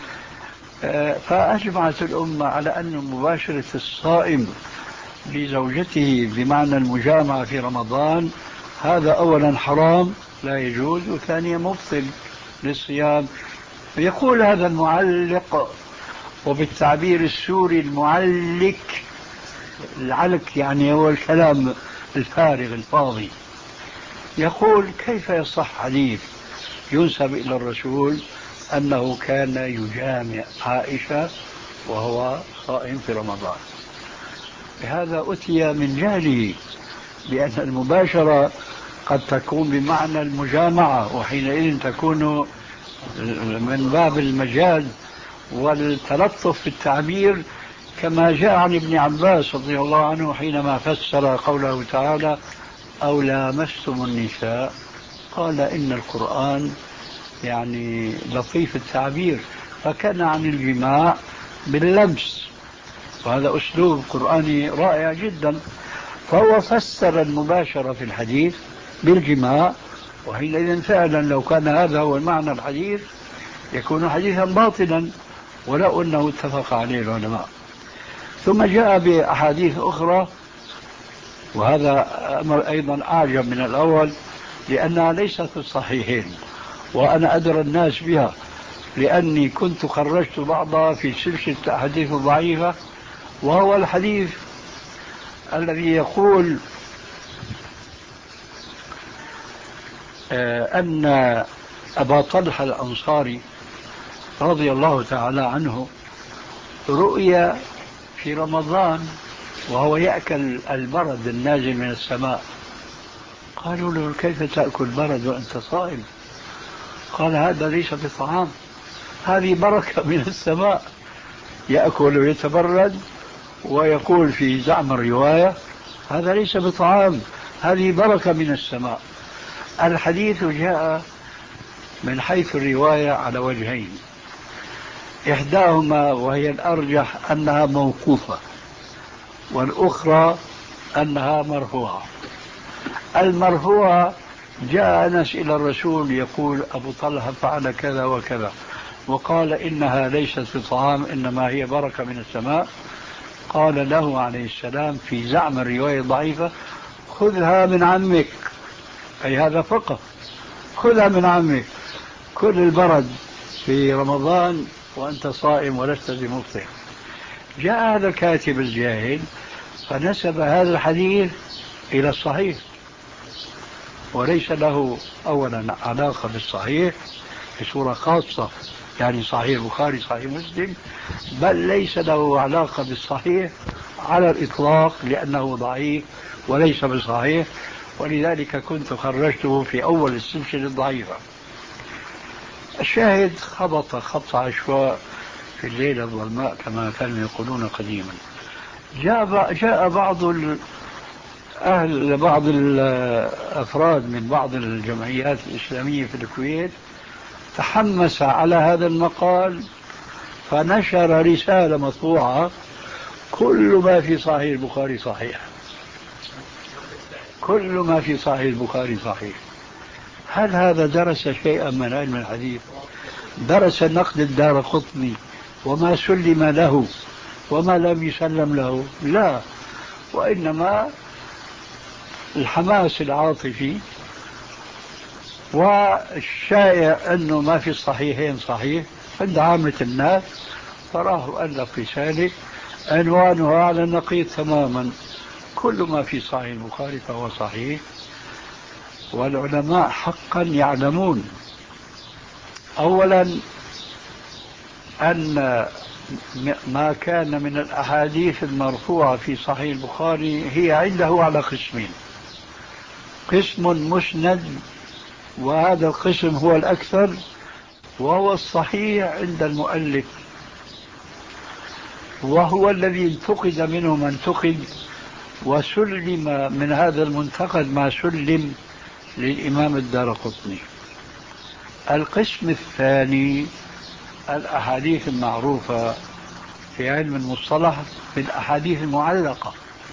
فأجمعت الأمة على أن مباشرة الصائم لزوجته بمعنى المجامعة في رمضان هذا أولا حرام لا يجوز، وثانيا مبطل للصيام. يقول هذا المعلق، وبالتعبير السوري المعلك، العلك يعني هو الكلام الفارغ الفاضي، يقول كيف يصح حديث ينسب إلى الرسول أنه كان يجامع عائشة وهو صائم في رمضان؟ بهذا أتي من جهله بأن المباشرة قد تكون بمعنى المجامعة، وحينئذ تكون من باب المجاز والتلطف في التعبير، كما جاء عن ابن عباس رضي الله عنه حينما فسر قوله تعالى أو لامستم النساء قال إن القرآن يعني لطيف التعبير، فكان عن الجماع باللمس، وهذا أسلوب قرآني رائع جدا. فهو فسر المباشرة في الحديث بالجماع، وحينئذ فعلا لو كان هذا هو المعنى الحديث يكون حديثا باطلا ولو أنه اتفق عليه العلماء. ثم جاء بأحاديث أخرى، وهذا أمر أيضا أعجب من الأول لأنها ليست في الصحيحين، وأنا أدرى الناس بها لأني كنت خرجت بعضها في سلسلة أحاديث ضعيفة، وهو الحديث الذي يقول أن أبا طلحة الأنصاري رضي الله تعالى عنه رؤيا في رمضان وهو يأكل البرد النازل من السماء. قالوا له كيف تأكل برد وأنت صائم؟ قال هذا ليس بطعام، هذه بركة من السماء، يأكل ويتبرد، ويقول في زعم الرواية هذا ليس بطعام، هذه بركة من السماء. الحديث جاء من حيث الرواية على وجهين، إحداهما وهي الأرجح أنها موقوفة، والأخرى أنها مرفوعة. المرفوعة جاء أنس إلى الرسول يقول أبو طلحة فعل كذا وكذا، وقال إنها ليست بطعام إنما هي بركة من السماء. قال له عليه السلام في زعم الرواية الضعيفة خذها من عمك، أي هذا فقط، خذها من عمك، كل البرد في رمضان وأنت صائم ولست بمفطر. جاء هذا الكاتب الجاهل فنسب هذا الحديث إلى الصحيح، وليس له أولا علاقة بالصحيح بصورة خاصة، يعني صحيح البخاري صحيح مسلم، بل ليس له علاقة بالصحيح على الإطلاق لأنه ضعيف وليس بصحيح، ولذلك كنت خرجته في أول السلسلة الضعيفة. الشاهد خبط خبط عشواء في الليلة الظلماء كما كانوا يقولون قديما. جاء جاء بعض أهل بعض الأفراد من بعض الجمعيات الإسلامية في الكويت تحمس على هذا المقال، فنشر رسالة مطبوعة كل ما في صحيح البخاري صحيح، كل ما في صحيح البخاري صحيح. هل هذا درس شيئا من علم الحديث؟ درس نقد الدارقطني وما سلم له وما لم يسلم له؟ لا، وإنما الحماس العاطفي، والشائع أنه ما في الصحيحين صحيح عند عامة الناس، فراه ألف رسالة عنوانها على النقيض تماما، كل ما في صحيح البخاري فهو صحيح. والعلماء حقا يعلمون أولا أن ما كان من الأحاديث المرفوعة في صحيح البخاري هي عنده على قسمين: قسم مسند، وهذا القسم هو الأكثر وهو الصحيح عند المؤلف، وهو الذي انتقد منه من انتقد، وسلم من هذا المنتقد ما سلم للإمام الدارقطني. القسم الثاني الأحاديث المعروفة في علم المصطلح بالأحاديث المعلقة.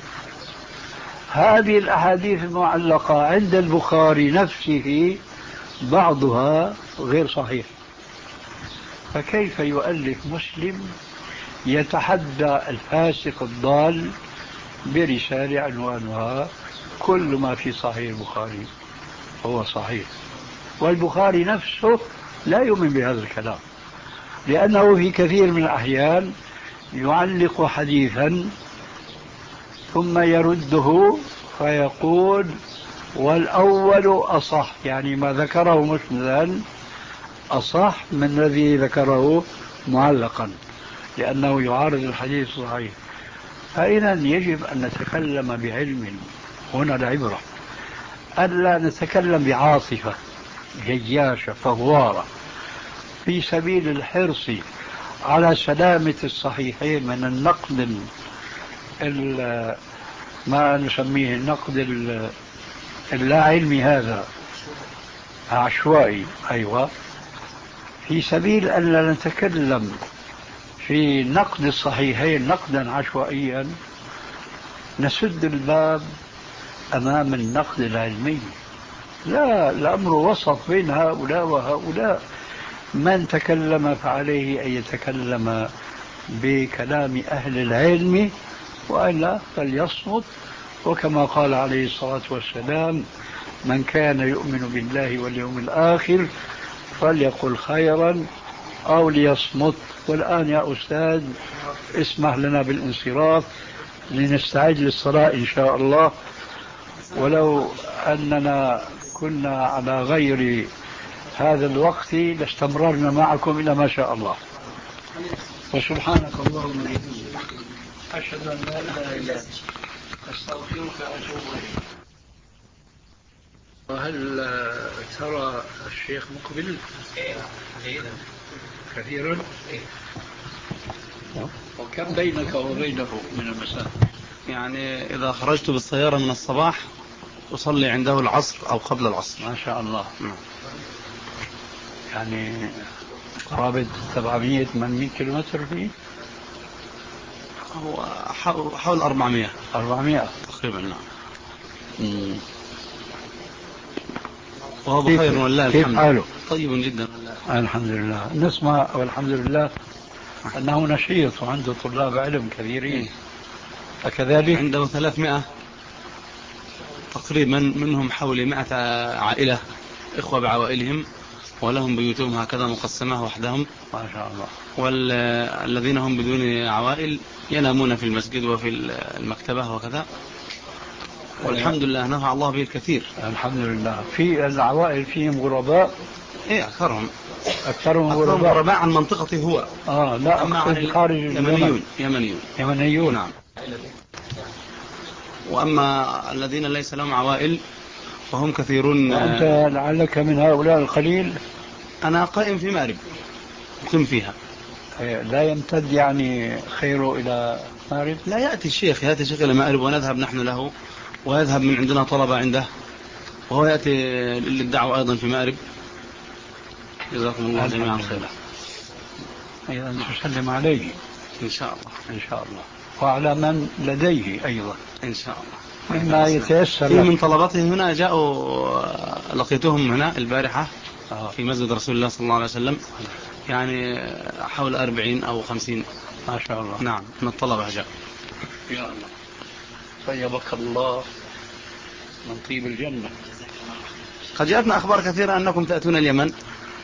هذه الأحاديث المعلقة عند البخاري نفسه بعضها غير صحيح، فكيف يؤلف مسلم يتحدى الفاسق الضال برسالة عنوانها كل ما في صحيح البخاري هو صحيح، والبخاري نفسه لا يؤمن بهذا الكلام، لأنه في كثير من الأحيان يعلق حديثا ثم يرده فيقول والأول أصح، يعني ما ذكره مسندا أصح من الذي ذكره معلقا، لأنه يعارض الحديث الصحيح. فإذا يجب أن نتكلم بعلم، هنا العبرة ألا نتكلم بعاطفة جياشة فوارة في سبيل الحرص على سلامة الصحيحين من النقد ما نسميه النقد اللا علمي، هذا عشوائي. أيوة، في سبيل أن لا نتكلم في نقد الصحيحين نقدا عشوائيا نسد الباب أمام النقد العلمي. لا، الأمر وسط بين هؤلاء وهؤلاء. من تكلم فعليه أن يتكلم بكلام أهل العلم، وإلا فليصمت. وكما قال عليه الصلاة والسلام: من كان يؤمن بالله واليوم الآخر فليقل خيرا أو ليصمت. والآن يا أستاذ اسمح لنا بالانصراف لنستعد للصلاة إن شاء الله، ولو أننا كنا على غير هذا الوقت لاستمررنا معكم إلى ما شاء الله. وسبحانك اللهم وبحمدك أشهد أن لا إله إلا أنت أستغفرك وأتوب إليك. وهل ترى الشيخ مقبل؟ كثيرا. وكم بينك وبينه من المسافة؟ يعني إذا خرجت بالسيارة من الصباح أصلي عنده العصر أو قبل العصر. ما شاء الله. يعني قرابة سبعمية ثمانمية كيلومتر فيه؟ هو حول أربعمية أربعمية تقريبا. نعم. وهو بخير والله الحمد. كيف حاله؟ طيب جدا الحمد لله. نسمع والحمد لله أنه نشيط وعنده طلاب علم كثيرين، أكذلك؟ عنده ثلاثمائة تقريبا، منهم حوالي مائة عائلة، إخوة بعوائلهم، ولهم بيوتهم هكذا مقسمة وحدهم ما شاء الله. والذين هم بدون عوائل ينامون في المسجد وفي المكتبة وكذا، والحمد لله نفع الله به الكثير. الحمد لله. في العوائل فيهم غرباء؟ إيه، أكثرهم أكثرهم غرباء. غرباء عن منطقته هو. آه لا، أما عن خارج يمنيون يمنيون يمنيون. نعم. وأما الذين ليس لهم عوائل وهم كثيرون. وأنت لعلك من هؤلاء القليل؟ أنا قائم في مأرب، مقيم فيها. لا يمتد يعني خيره إلى مأرب؟ لا، يأتي الشيخ يأتي الشيخ إلى مأرب ونذهب نحن له، ويذهب من عندنا طلبة عنده، وهو يأتي للدعوة أيضا في مأرب. جزاكم الله جميعا خيرا. أيضا تسلم عليه إن شاء الله. إن شاء الله، وعلى من لديه أيضا إن شاء الله مما يتيسر. في من طلبته هنا جاءوا، لقيتهم هنا البارحة في مسجد رسول الله صلى الله عليه وسلم، يعني حول أربعين أو خمسين. ما شاء الله. نعم، من الطلبة جاء. يا الله، طيبك الله من طيب الجنة. قد جاءتنا أخبار كثيرة أنكم تأتون اليمن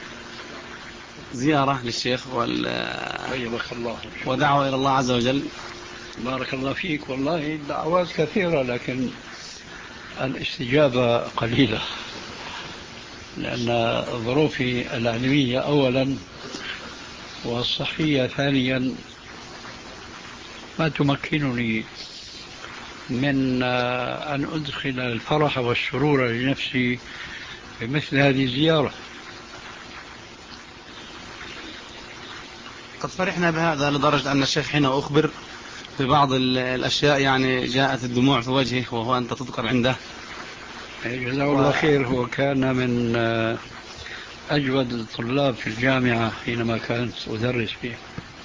زيارة للشيخ وال طيبك الله ودعوة إلى الله عز وجل. بارك الله فيك. والله الدعوات كثيرة لكن الاستجابة قليلة، لأن ظروفي العلمية أولا والصحية ثانيا ما تمكنني من أن أدخل الفرح والسرور لنفسي بمثل هذه الزيارة. قد فرحنا بهذا لدرجة أن الشيخ حين أخبر ببعض الأشياء يعني جاءت الدموع في وجهه وهو أنت تذكر عنده. جزاه الله خير. هو كان من أجود الطلاب في الجامعة حينما كنت أدرس فيه،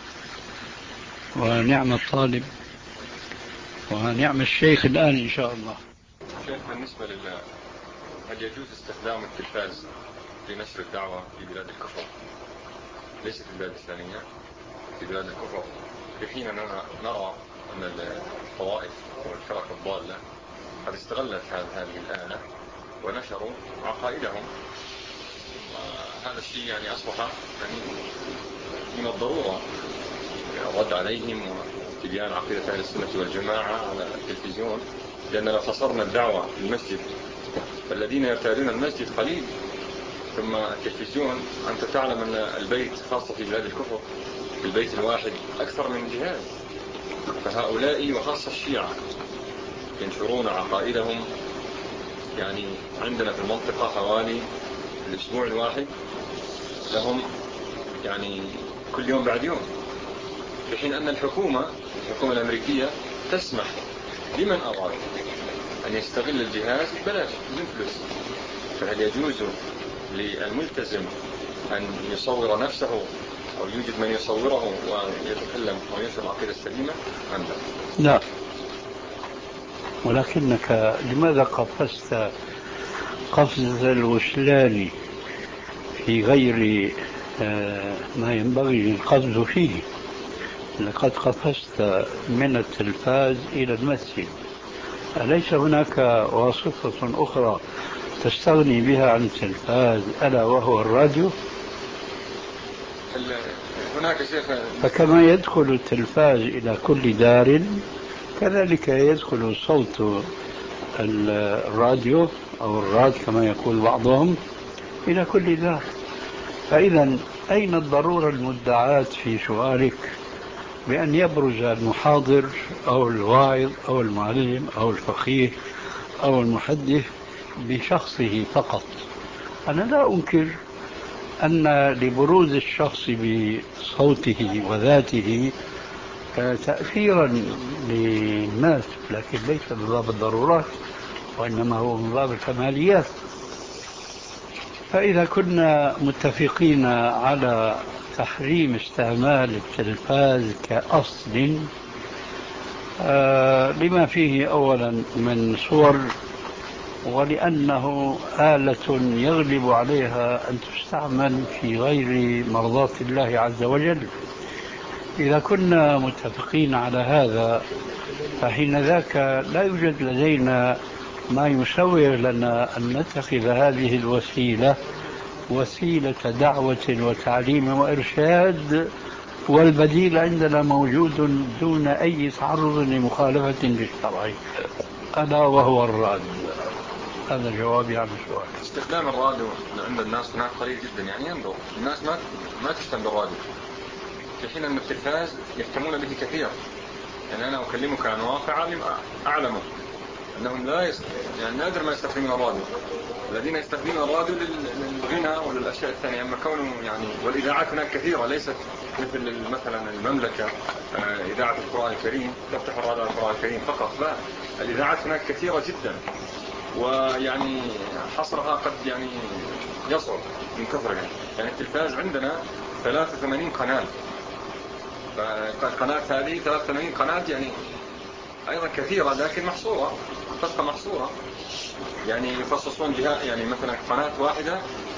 ونعم الطالب ونعم الشيخ الآن إن شاء الله. شيخ، بالنسبة لله هل يجوز استخدام التلفاز في نشر الدعوة في بلاد الكفر، ليس في البلاد الإسلامية، في بلاد الكفر، في حين أننا نرى أن الطوائف والفرق الضالة قد استغلت هذه الآلة ونشروا عقائدهم، وهذا الشيء يعني أصبح يعني من الضرورة الرد عليهم وتبيان عقيدة أهل السنة والجماعة على التلفزيون، لأن لو خسرنا الدعوة في المسجد فالذين يرتادون المسجد قليل، ثم التلفزيون أنت تعلم أن البيت خاصة في بلاد الكفر في البيت الواحد أكثر من جهاز، فهؤلاء وخاصة الشيعة ينشرون عقائدهم يعني عندنا في المنطقة حوالي الأسبوع الواحد لهم يعني كل يوم بعد يوم، في حين أن الحكومة الحكومة الأمريكية تسمح لمن أراد أن يستغل الجهاز ببلاش بدون فلوس. فهل يجوز للملتزم أن يصور نفسه أو يوجد من يصوره ويتكلم وينشر العقيدة السليمة أم لا؟ لا، ولكنك لماذا قفزت قفز الوسلان في غير ما ينبغي القفز فيه؟ لقد قفزت من التلفاز إلى المسجد، أليس هناك واسطة أخرى تستغني بها عن التلفاز ألا وهو الراديو؟ هناك شيخ. فكما يدخل التلفاز إلى كل دار كذلك يدخل صوت الراديو أو الراد كما يقول بعضهم إلى كل دار. فإذا أين الضرورة المدعاة في سؤالك بأن يبرز المحاضر أو الواعظ أو المعلم أو الفقيه أو المحدث بشخصه فقط؟ أنا لا أنكر أن لبروز الشخص بصوته وذاته تأثيرا للناس، لكن ليس من باب الضرورات وإنما هو من باب الكماليات. فإذا كنا متفقين على تحريم استعمال التلفاز كأصل آه لما فيه أولا من صور، ولأنه آلة يغلب عليها أن تستعمل في غير مرضاة الله عز وجل، إذا كنا متفقين على هذا فحين ذاك لا يوجد لدينا ما يسوغ لنا أن نتخذ هذه الوسيلة وسيلة دعوة وتعليم وإرشاد، والبديل عندنا موجود دون أي تعرض لمخالفة للشرع ألا وهو الراد. هذا جوابي عن السؤال. استخدام الراديو عند الناس هناك قليل جدا، يعني ينظر الناس ما ما تهتم بالراديو، في حين أن التلفاز يهتمون به كثير. يعني أنا أكلمك عن واقع عالم أعلمه أنهم لا يست... يعني نادر ما يستخدمون الراديو. الذين يستخدمون الراديو للغنى وللأشياء الثانية، أما كونه يعني والإذاعات هناك كثيرة، ليست مثل مثلا المملكة إذاعة القرآن الكريم تفتح الراديو القرآن الكريم فقط، لا، الإذاعات هناك كثيرة جدا، ويعني حصرها قد يعني يصعب من كثرها. يعني التلفاز عندنا ثلاثة وثمانين قناة، فالقناة هذه ثلاثة وثمانين قناة يعني أيضا كثيرة لكن محصورة، تبقى محصورة. يعني يخصصون جهة يعني مثلا قناة واحدة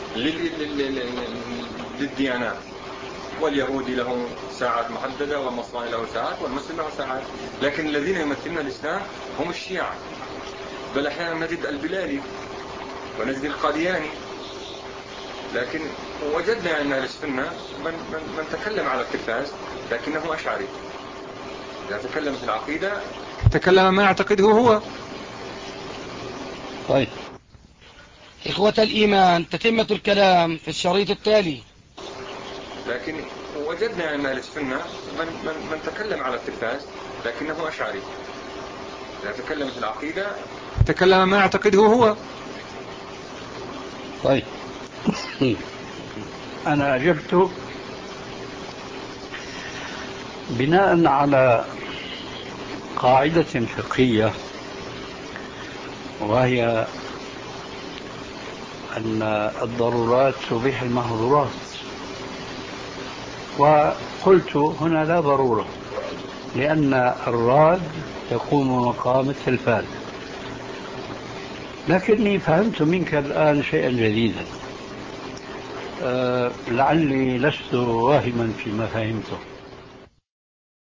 للديانات، واليهودي له ساعات محددة والنصراني له ساعات والمسلم له ساعات، لكن الذين يمثلون الإسلام هم الشيعة، بل أحيانا نجد البلالي ونجد القادياني. لكن وجدنا أن السنة من, من, من تكلم على التلفاز لكنه أشعري، إذا تكلم في العقيدة تكلم ما يعتقده هو. طيب إخوة الإيمان، تتمة الكلام في الشريط التالي. لكن وجدنا أن السنة من, من, من تكلم على التلفاز لكنه أشعري. إذا تكلم في العقيدة تكلم ما يعتقده هو. طيب أنا أجبت بناء على قاعدة فقهية، وهي أن الضرورات تبيح المحظورات، وقلت هنا لا ضرورة، لأن الراد يقوم مقام التلفاز. لكني فهمت منك الآن شيئا جديدا، أه لعلي لست واهما فيما فهمته.